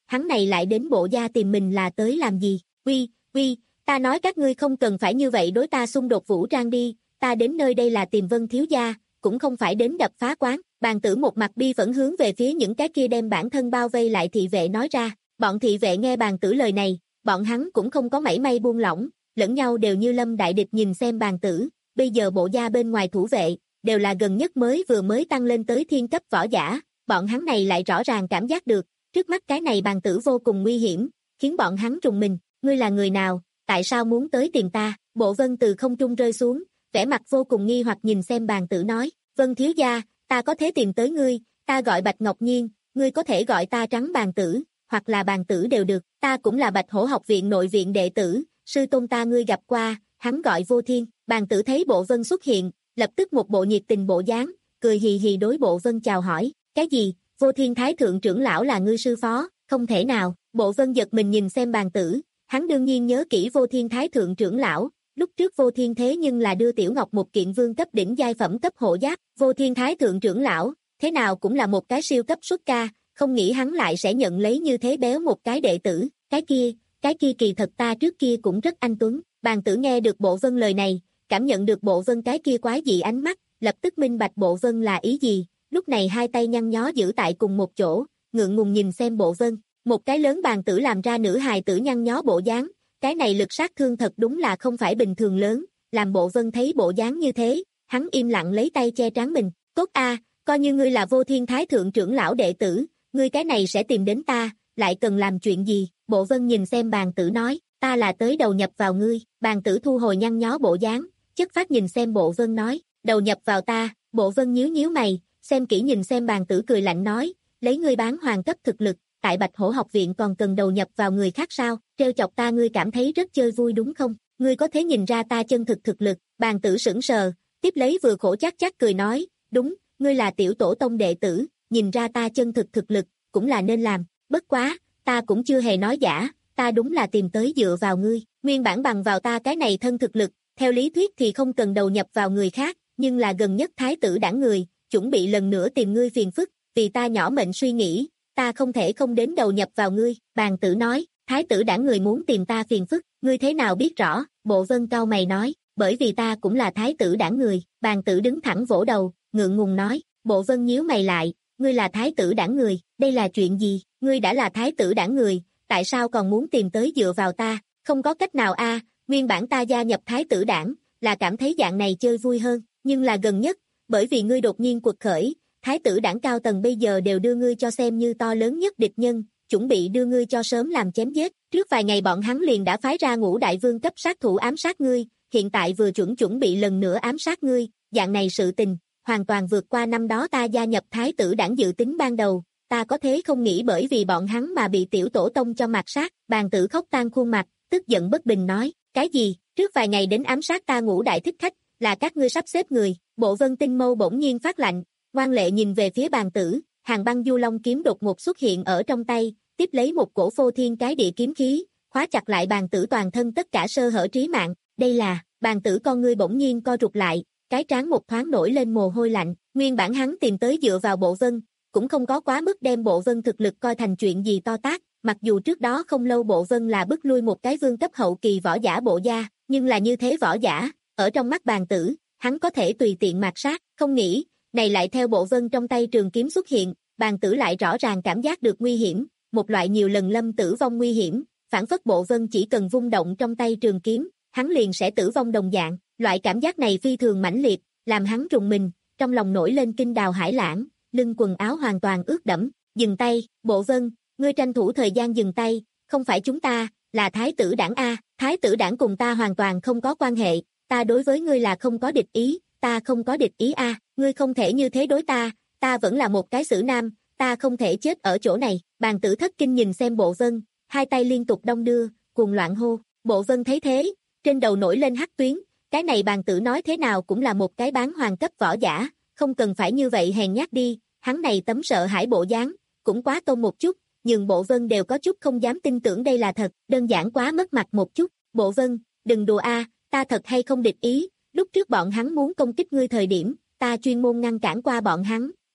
hắn này lại đến Bộ gia tìm mình là tới làm gì? Uy, uy, ta nói các ngươi không cần phải như vậy đối ta xung đột vũ trang đi, ta đến nơi đây là tìm Vân thiếu gia, cũng không phải đến đập phá quán. Bàn tử một mặt bi phẫn hướng về phía những cái kia đem bản thân bao vây lại thị vệ nói ra. Bọn thị vệ nghe bàn tử lời này, bọn hắn cũng không có mảy may buông lỏng, lẫn nhau đều như lâm đại địch nhìn xem bàn tử. Bây giờ Bộ gia bên ngoài thủ vệ đều là gần nhất mới vừa mới tăng lên tới thiên cấp võ giả, bọn hắn này lại rõ ràng cảm giác được, trước mắt cái này bàn tử vô cùng nguy hiểm, khiến bọn hắn trùng mình. Ngươi là người nào, tại sao muốn tới tìm ta? Bộ Vân từ không trung rơi xuống, vẻ mặt vô cùng nghi hoặc nhìn xem bàn tử nói, Vân thiếu gia, ta có thể tìm tới ngươi, ta gọi Bạch Ngọc Nhiên, ngươi có thể gọi ta Trắng bàn tử, hoặc là bàn tử đều được, ta cũng là Bạch Hổ học viện nội viện đệ tử, sư tôn ta ngươi gặp qua, hắn gọi Vô Thiên. Bàn tử thấy Bộ Vân xuất hiện, lập tức một bộ nhiệt tình bộ dáng, cười hì hì đối Bộ Vân chào hỏi, cái gì, Vô Thiên Thái thượng trưởng lão là ngươi sư phó, không thể nào. Bộ Vân giật mình nhìn xem bàn tử, hắn đương nhiên nhớ kỹ Vô Thiên Thái thượng trưởng lão, lúc trước Vô Thiên thế nhưng là đưa Tiểu Ngọc một kiện vương cấp đỉnh giai phẩm cấp hộ giáp. Vô Thiên Thái thượng trưởng lão, thế nào cũng là một cái siêu cấp xuất ca, không nghĩ hắn lại sẽ nhận lấy như thế béo một cái đệ tử, cái kia, cái kia kỳ thật ta trước kia cũng rất anh tuấn. Bàn tử nghe được Bộ Vân lời này, cảm nhận được Bộ Vân cái kia quái dị ánh mắt, lập tức minh bạch Bộ Vân là ý gì, lúc này hai tay nhăn nhó giữ tại cùng một chỗ, ngượng ngùng nhìn xem Bộ Vân. Một cái lớn bàn tử làm ra nữ hài tử nhăn nhó bộ dáng, cái này lực sát thương thật đúng là không phải bình thường lớn, làm Bộ Vân thấy bộ dáng như thế, hắn im lặng lấy tay che trán mình, tốt a, coi như ngươi là Vô Thiên Thái thượng trưởng lão đệ tử, ngươi cái này sẽ tìm đến ta, lại cần làm chuyện gì? Bộ Vân nhìn xem bàn tử nói, ta là tới đầu nhập vào ngươi. Bàn tử thu hồi nhăn nhó bộ dáng, chất phát nhìn xem Bộ Vân nói, đầu nhập vào ta. Bộ Vân nhíu nhíu mày, xem kỹ nhìn xem bàn tử cười lạnh nói, lấy ngươi bán hoàng cấp thực lực, tại Bạch Hổ học viện còn cần đầu nhập vào người khác sao? Trêu chọc ta ngươi cảm thấy rất chơi vui đúng không? Ngươi có thể nhìn ra ta chân thực thực lực? Bàn tử sững sờ, tiếp lấy vừa khổ chắc chắc cười nói, đúng, ngươi là tiểu tổ tông đệ tử, nhìn ra ta chân thực thực lực, cũng là nên làm, bất quá, ta cũng chưa hề nói giả, ta đúng là tìm tới dựa vào ngươi, nguyên bản bằng vào ta cái này thân thực lực, theo lý thuyết thì không cần đầu nhập vào người khác, nhưng là gần nhất thái tử đảng người, chuẩn bị lần nữa tìm ngươi phiền phức, vì ta nhỏ mệnh suy nghĩ, ta không thể không đến đầu nhập vào ngươi. Bàn tử nói, thái tử đảng người muốn tìm ta phiền phức, ngươi thế nào biết rõ? Bộ Vân cau mày nói, bởi vì ta cũng là thái tử đảng người. Bàn tử đứng thẳng vỗ đầu, ngượng ngùng nói. Bộ Vân nhíu mày lại, ngươi là thái tử đảng người, đây là chuyện gì? Ngươi đã là thái tử đảng người, tại sao còn muốn tìm tới dựa vào ta? Không có cách nào a, nguyên bản ta gia nhập thái tử đảng, là cảm thấy dạng này chơi vui hơn, nhưng là gần nhất, bởi vì ngươi đột nhiên quật khởi, thái tử đảng cao tầng bây giờ đều đưa ngươi cho xem như to lớn nhất địch nhân, chuẩn bị đưa ngươi cho sớm làm chém giết. Trước vài ngày bọn hắn liền đã phái ra ngũ đại vương cấp sát thủ ám sát ngươi, hiện tại vừa chuẩn chuẩn bị lần nữa ám sát ngươi, dạng này sự tình, hoàn toàn vượt qua năm đó ta gia nhập thái tử đảng dự tính ban đầu, ta có thế không nghĩ bởi vì bọn hắn mà bị tiểu tổ tông cho mạt sát. Bàn tử khóc tan khuôn mặt, tức giận bất bình nói, cái gì, trước vài ngày đến ám sát ta ngũ đại thích khách, là các ngươi sắp xếp người? Bộ Vân tinh mâu bỗng nhiên phát lạnh, ngoan lệ nhìn về phía bàn tử, Hàng Băng Du Long kiếm đột ngột xuất hiện ở trong tay, tiếp lấy một cổ phô thiên cái địa kiếm khí, khóa chặt lại bàn tử toàn thân tất cả sơ hở trí mạng. Đây là, bàn tử con ngươi bỗng nhiên co rụt lại, cái trán một thoáng nổi lên mồ hôi lạnh, nguyên bản hắn tìm tới dựa vào Bộ Vân, cũng không có quá mức đem Bộ Vân thực lực coi thành chuyện gì to tát, mặc dù trước đó không lâu Bộ Vân là bức lui một cái vương cấp hậu kỳ võ giả Bộ gia, nhưng là như thế võ giả, ở trong mắt bàn tử, hắn có thể tùy tiện mạt sát, không nghĩ, này lại theo Bộ Vân trong tay trường kiếm xuất hiện, bàn tử lại rõ ràng cảm giác được nguy hiểm, một loại nhiều lần lâm tử vong nguy hiểm, phản phất Bộ Vân chỉ cần vung động trong tay trường kiếm, hắn liền sẽ tử vong đồng dạng, loại cảm giác này phi thường mãnh liệt, làm hắn rùng mình, trong lòng nổi lên kinh đào hải lãng, lưng quần áo hoàn toàn ướt đẫm. Dừng tay, Bộ Vân, ngươi tranh thủ thời gian dừng tay, không phải chúng ta, là thái tử đảng a, thái tử đảng cùng ta hoàn toàn không có quan hệ, ta đối với ngươi là không có địch ý, ta không có địch ý a, ngươi không thể như thế đối ta, ta vẫn là một cái xử nam, ta không thể chết ở chỗ này. Bàn tử thất kinh nhìn xem Bộ Vân, hai tay liên tục đong đưa, cuồng loạn hô. Bộ Vân thấy thế, trên đầu nổi lên hắc tuyến, cái này bàn tử nói thế nào cũng là một cái bán hoàng cấp võ giả, không cần phải như vậy hèn nhát đi, hắn này tấm sợ hãi bộ dáng, cũng quá tôn một chút, nhưng Bộ Vân đều có chút không dám tin tưởng đây là thật, đơn giản quá mất mặt một chút. Bộ Vân, đừng đùa a, ta thật hay không địch ý, lúc trước bọn hắn muốn công kích ngươi thời điểm, ta chuyên môn ngăn cản qua bọn hắn,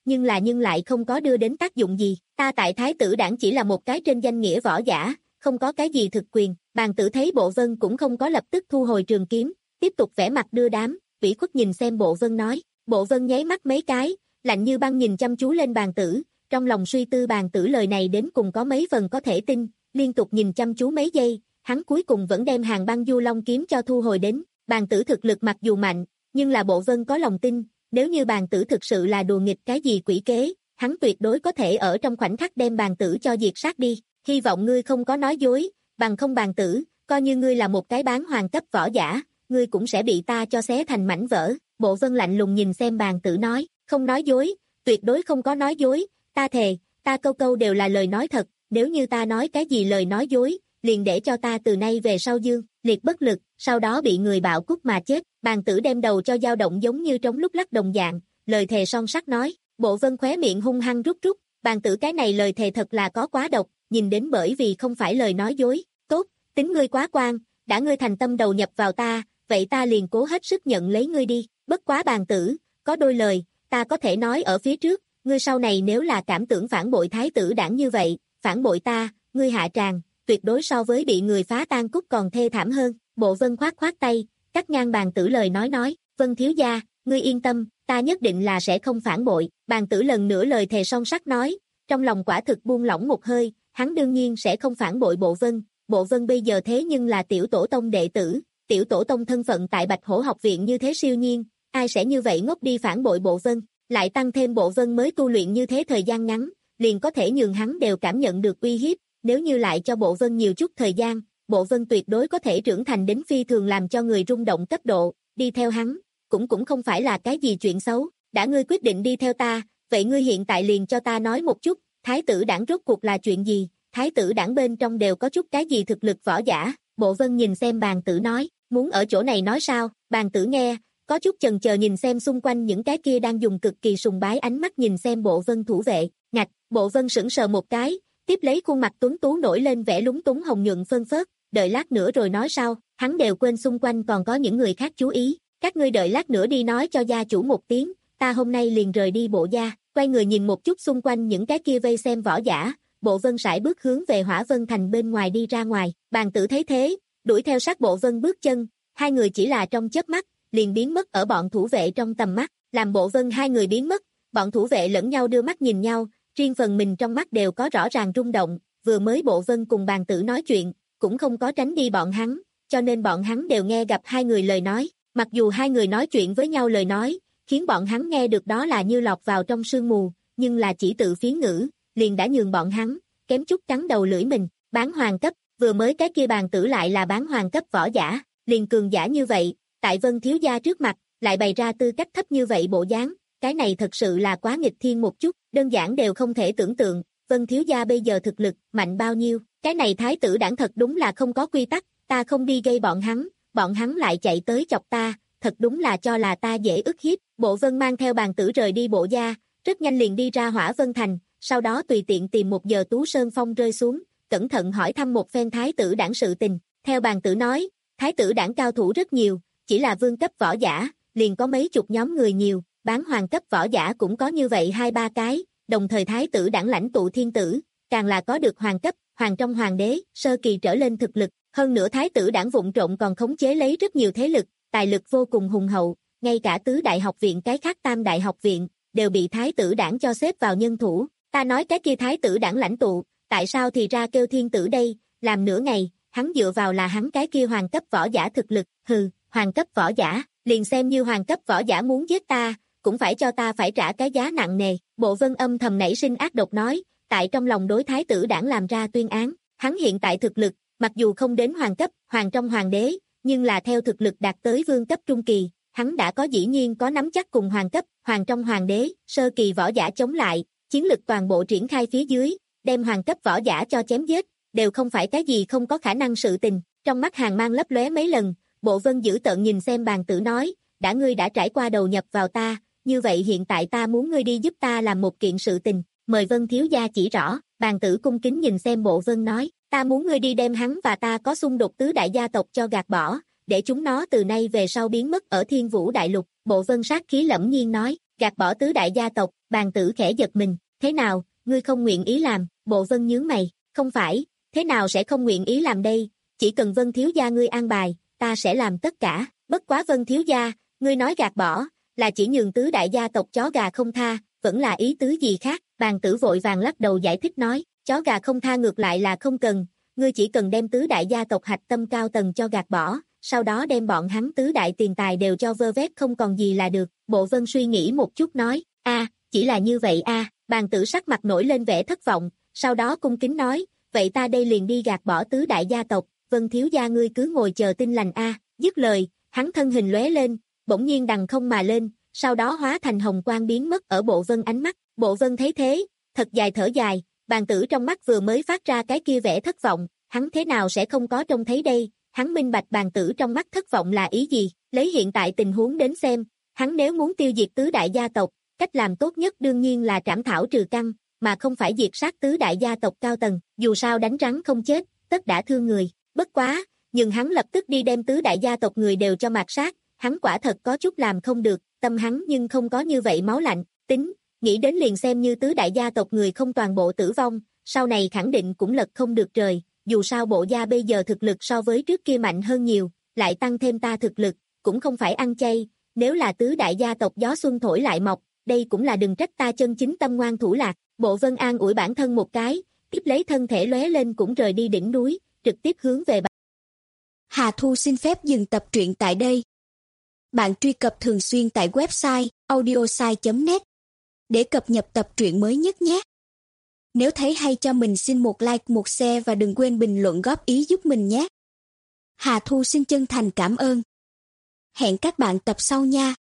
nhưng là nhưng lại không có đưa đến tác dụng gì. Ta tại Thái tử đảng chỉ là một cái trên danh nghĩa võ giả, không có cái gì thực quyền. Bàn tử thấy Bộ Vân cũng không có lập tức thu hồi trường kiếm, tiếp tục vẻ mặt đưa đám, ủy khuất nhìn xem Bộ Vân nói. Bộ Vân nháy mắt mấy cái, lạnh như băng nhìn chăm chú lên bàn tử, trong lòng suy tư bàn tử lời này đến cùng có mấy phần có thể tin, liên tục nhìn chăm chú mấy giây, hắn cuối cùng vẫn đem Hàng Băng Du Long kiếm cho thu hồi đến. Bàn tử thực lực mặc dù mạnh, nhưng là Bộ Vân có lòng tin, nếu như bàn tử thực sự là đùa nghịch cái gì quỷ kế, hắn tuyệt đối có thể ở trong khoảnh khắc đem bàn tử cho diệt sát đi. Hy vọng ngươi không có nói dối, bằng không bàn tử, coi như ngươi là một cái bán hoàng cấp võ giả, ngươi cũng sẽ bị ta cho xé thành mảnh vỡ. Bộ Vân lạnh lùng nhìn xem bàn tử nói, không nói dối, tuyệt đối không có nói dối, ta thề, ta câu câu đều là lời nói thật, nếu như ta nói cái gì lời nói dối, liền để cho ta từ nay về sau dương, liệt bất lực, sau đó bị người bạo cút mà chết. Bàn tử đem đầu cho dao động giống như trống lúc lắc đồng dạng, lời thề son sắt nói. Bộ Vân khóe miệng hung hăng rút rút, bàn tử cái này lời thề thật là có quá độc, nhìn đến bởi vì không phải lời nói dối. Tốt, tính ngươi quá quan, đã ngươi thành tâm đầu nhập vào ta, vậy ta liền cố hết sức nhận lấy ngươi đi. Bất quá bàn tử, có đôi lời, ta có thể nói ở phía trước, ngươi sau này nếu là cảm tưởng phản bội Thái tử đảng như vậy, phản bội ta, ngươi hạ tràng, tuyệt đối so với bị người phá tan cúc còn thê thảm hơn. Bộ Vân khoát khoát tay, cắt ngang bàn tử lời nói nói, Vân thiếu gia, ngươi yên tâm, ta nhất định là sẽ không phản bội. Bàn tử lần nữa lời thề son sắt nói, trong lòng quả thực buông lỏng một hơi, hắn đương nhiên sẽ không phản bội Bộ Vân. Bộ Vân bây giờ thế nhưng là tiểu tổ tông đệ tử, tiểu tổ tông thân phận tại Bạch Hổ học viện như thế siêu nhiên, ai sẽ như vậy ngốc đi phản bội Bộ Vân, lại tăng thêm Bộ Vân mới tu luyện như thế thời gian ngắn, liền có thể nhường hắn đều cảm nhận được uy hiếp, nếu như lại cho Bộ Vân nhiều chút thời gian, Bộ Vân tuyệt đối có thể trưởng thành đến phi thường làm cho người rung động cấp độ, đi theo hắn, cũng cũng không phải là cái gì chuyện xấu. Đã ngươi quyết định đi theo ta, vậy ngươi hiện tại liền cho ta nói một chút, Thái tử đảng rốt cuộc là chuyện gì, Thái tử đảng bên trong đều có chút cái gì thực lực võ giả. Bộ Vân nhìn xem bàn tử nói, muốn ở chỗ này nói sao? Bàn tử nghe, có chút chần chờ nhìn xem xung quanh những cái kia đang dùng cực kỳ sùng bái ánh mắt nhìn xem Bộ Vân thủ vệ. Ngạch, Bộ Vân sững sờ một cái, tiếp lấy khuôn mặt tuấn tú nổi lên vẻ lúng túng hồng nhuận phân phớt, đợi lát nữa rồi nói sau, hắn đều quên xung quanh còn có những người khác chú ý, các ngươi đợi lát nữa đi nói cho gia chủ một tiếng, ta hôm nay liền rời đi Bộ gia. Quay người nhìn một chút xung quanh những cái kia vây xem võ giả, Bộ Vân sải bước hướng về Hỏa Vân Thành bên ngoài đi ra ngoài. Bàn tử thấy thế, đuổi theo sát Bộ Vân bước chân, hai người chỉ là trong chớp mắt, liền biến mất ở bọn thủ vệ trong tầm mắt. Làm Bộ Vân hai người biến mất, bọn thủ vệ lẫn nhau đưa mắt nhìn nhau, riêng phần mình trong mắt đều có rõ ràng rung động, vừa mới Bộ Vân cùng bàn tử nói chuyện, cũng không có tránh đi bọn hắn, cho nên bọn hắn đều nghe gặp hai người lời nói, mặc dù hai người nói chuyện với nhau lời nói, khiến bọn hắn nghe được đó là như lọt vào trong sương mù, nhưng là chỉ tự phiến ngữ, liền đã nhường bọn hắn, kém chút cắn đầu lưỡi mình. Bán hoàng cấp, vừa mới cái kia bàn tử lại là bán hoàng cấp võ giả, liền cường giả như vậy, tại Vân thiếu gia trước mặt, lại bày ra tư cách thấp như vậy bộ dáng, cái này thật sự là quá nghịch thiên một chút, đơn giản đều không thể tưởng tượng, Vân thiếu gia bây giờ thực lực, mạnh bao nhiêu, cái này thái tử đảng thật đúng là không có quy tắc, ta không đi gây bọn hắn, bọn hắn lại chạy tới chọc ta, thật đúng là cho là ta dễ ức hiếp. Bộ Vân mang theo bàn tử rời đi Bộ gia, rất nhanh liền đi ra Hỏa Vân Thành, sau đó tùy tiện tìm một giờ Tú Sơn Phong rơi xuống, cẩn thận hỏi thăm một phen thái tử đảng sự tình. Theo bàn tử nói, thái tử đảng cao thủ rất nhiều, chỉ là vương cấp võ giả, liền có mấy chục nhóm người nhiều, bán hoàng cấp võ giả cũng có như vậy hai ba cái, đồng thời thái tử đảng lãnh tụ thiên tử, càng là có được hoàng cấp, hoàng trong hoàng đế, sơ kỳ trở lên thực lực, hơn nữa thái tử đảng vụng trộn còn khống chế lấy rất nhiều thế lực, tài lực vô cùng hùng hậu, ngay cả tứ đại học viện cái khác tam đại học viện, đều bị thái tử đảng cho xếp vào nhân thủ. Ta nói cái kia thái tử đảng lãnh tụ, tại sao thì ra kêu thiên tử đây, làm nửa ngày, hắn dựa vào là hắn cái kia hoàng cấp võ giả thực lực, hừ, hoàng cấp võ giả, liền xem như hoàng cấp võ giả muốn giết ta, cũng phải cho ta phải trả cái giá nặng nề. Bộ Vân âm thầm nảy sinh ác độc nói, tại trong lòng đối thái tử đảng làm ra tuyên án, hắn hiện tại thực lực, mặc dù không đến hoàng cấp, hoàng trong hoàng đế, nhưng là theo thực lực đạt tới vương cấp trung kỳ, hắn đã có dĩ nhiên có nắm chắc cùng hoàng cấp, hoàng trong hoàng đế, sơ kỳ võ giả chống lại, chiến lực toàn bộ triển khai phía dưới, đem hoàng cấp võ giả cho chém giết, đều không phải cái gì không có khả năng sự tình. Trong mắt Hàn Mang lấp lóe mấy lần, Bộ Vân dữ tợn nhìn xem bàn tử nói, đã ngươi đã trải qua đầu nhập vào ta, như vậy hiện tại ta muốn ngươi đi giúp ta làm một kiện sự tình, mời Vân thiếu gia chỉ rõ. Bàn tử cung kính nhìn xem Bộ Vân nói, ta muốn ngươi đi đem hắn và ta có xung đột tứ đại gia tộc cho gạt bỏ, để chúng nó từ nay về sau biến mất ở Thiên Vũ Đại Lục. Bộ Vân sát khí lẫm nhiên nói, gạt bỏ tứ đại gia tộc, bàn tử khẽ giật mình, thế nào, ngươi không nguyện ý làm, Bộ Vân nhướng mày, không phải, thế nào sẽ không nguyện ý làm đây, chỉ cần Vân thiếu gia ngươi an bài, ta sẽ làm tất cả, bất quá Vân thiếu gia, ngươi nói gạt bỏ, là chỉ nhường tứ đại gia tộc chó gà không tha, vẫn là ý tứ gì khác, bàn tử vội vàng lắc đầu giải thích nói, chó gà không tha ngược lại là không cần, ngươi chỉ cần đem tứ đại gia tộc hạch tâm cao tầng cho gạt bỏ, sau đó đem bọn hắn tứ đại tiền tài đều cho vơ vét không còn gì là được, Bộ Vân suy nghĩ một chút nói, a, chỉ là như vậy a, bàn tử sắc mặt nổi lên vẻ thất vọng, sau đó cung kính nói, vậy ta đây liền đi gạt bỏ tứ đại gia tộc, Vân thiếu gia ngươi cứ ngồi chờ tin lành a, dứt lời, hắn thân hình lóe lên, bỗng nhiên đằng không mà lên, sau đó hóa thành hồng quang biến mất ở Bộ Vân ánh mắt, Bộ Vân thấy thế, thật dài thở dài, bàn tử trong mắt vừa mới phát ra cái kia vẻ thất vọng, hắn thế nào sẽ không có trông thấy đây, hắn minh bạch bàn tử trong mắt thất vọng là ý gì, lấy hiện tại tình huống đến xem, hắn nếu muốn tiêu diệt tứ đại gia tộc, cách làm tốt nhất đương nhiên là trảm thảo trừ căn, mà không phải diệt sát tứ đại gia tộc cao tầng, dù sao đánh rắn không chết, tất đã thương người, bất quá, nhưng hắn lập tức đi đem tứ đại gia tộc người đều cho mạt sát, hắn quả thật có chút làm không được, tâm hắn nhưng không có như vậy máu lạnh, tính, nghĩ đến liền xem như tứ đại gia tộc người không toàn bộ tử vong, sau này khẳng định cũng lật không được trời, dù sao Bộ gia bây giờ thực lực so với trước kia mạnh hơn nhiều, lại tăng thêm ta thực lực, cũng không phải ăn chay, nếu là tứ đại gia tộc gió xuân thổi lại mọc, đây cũng là đừng trách ta chân chính tâm ngoan thủ lạc, Bộ Vân an ủi bản thân một cái, tiếp lấy thân thể lóe lên cũng rời đi đỉnh núi, trực tiếp hướng về Bạch. Hà Thu xin phép dừng tập truyện tại đây. Bạn truy cập thường xuyên tại website audiosai chấm net để cập nhật tập truyện mới nhất nhé. Nếu thấy hay cho mình xin một like, một share và đừng quên bình luận góp ý giúp mình nhé. Hà Thu xin chân thành cảm ơn. Hẹn các bạn tập sau nha.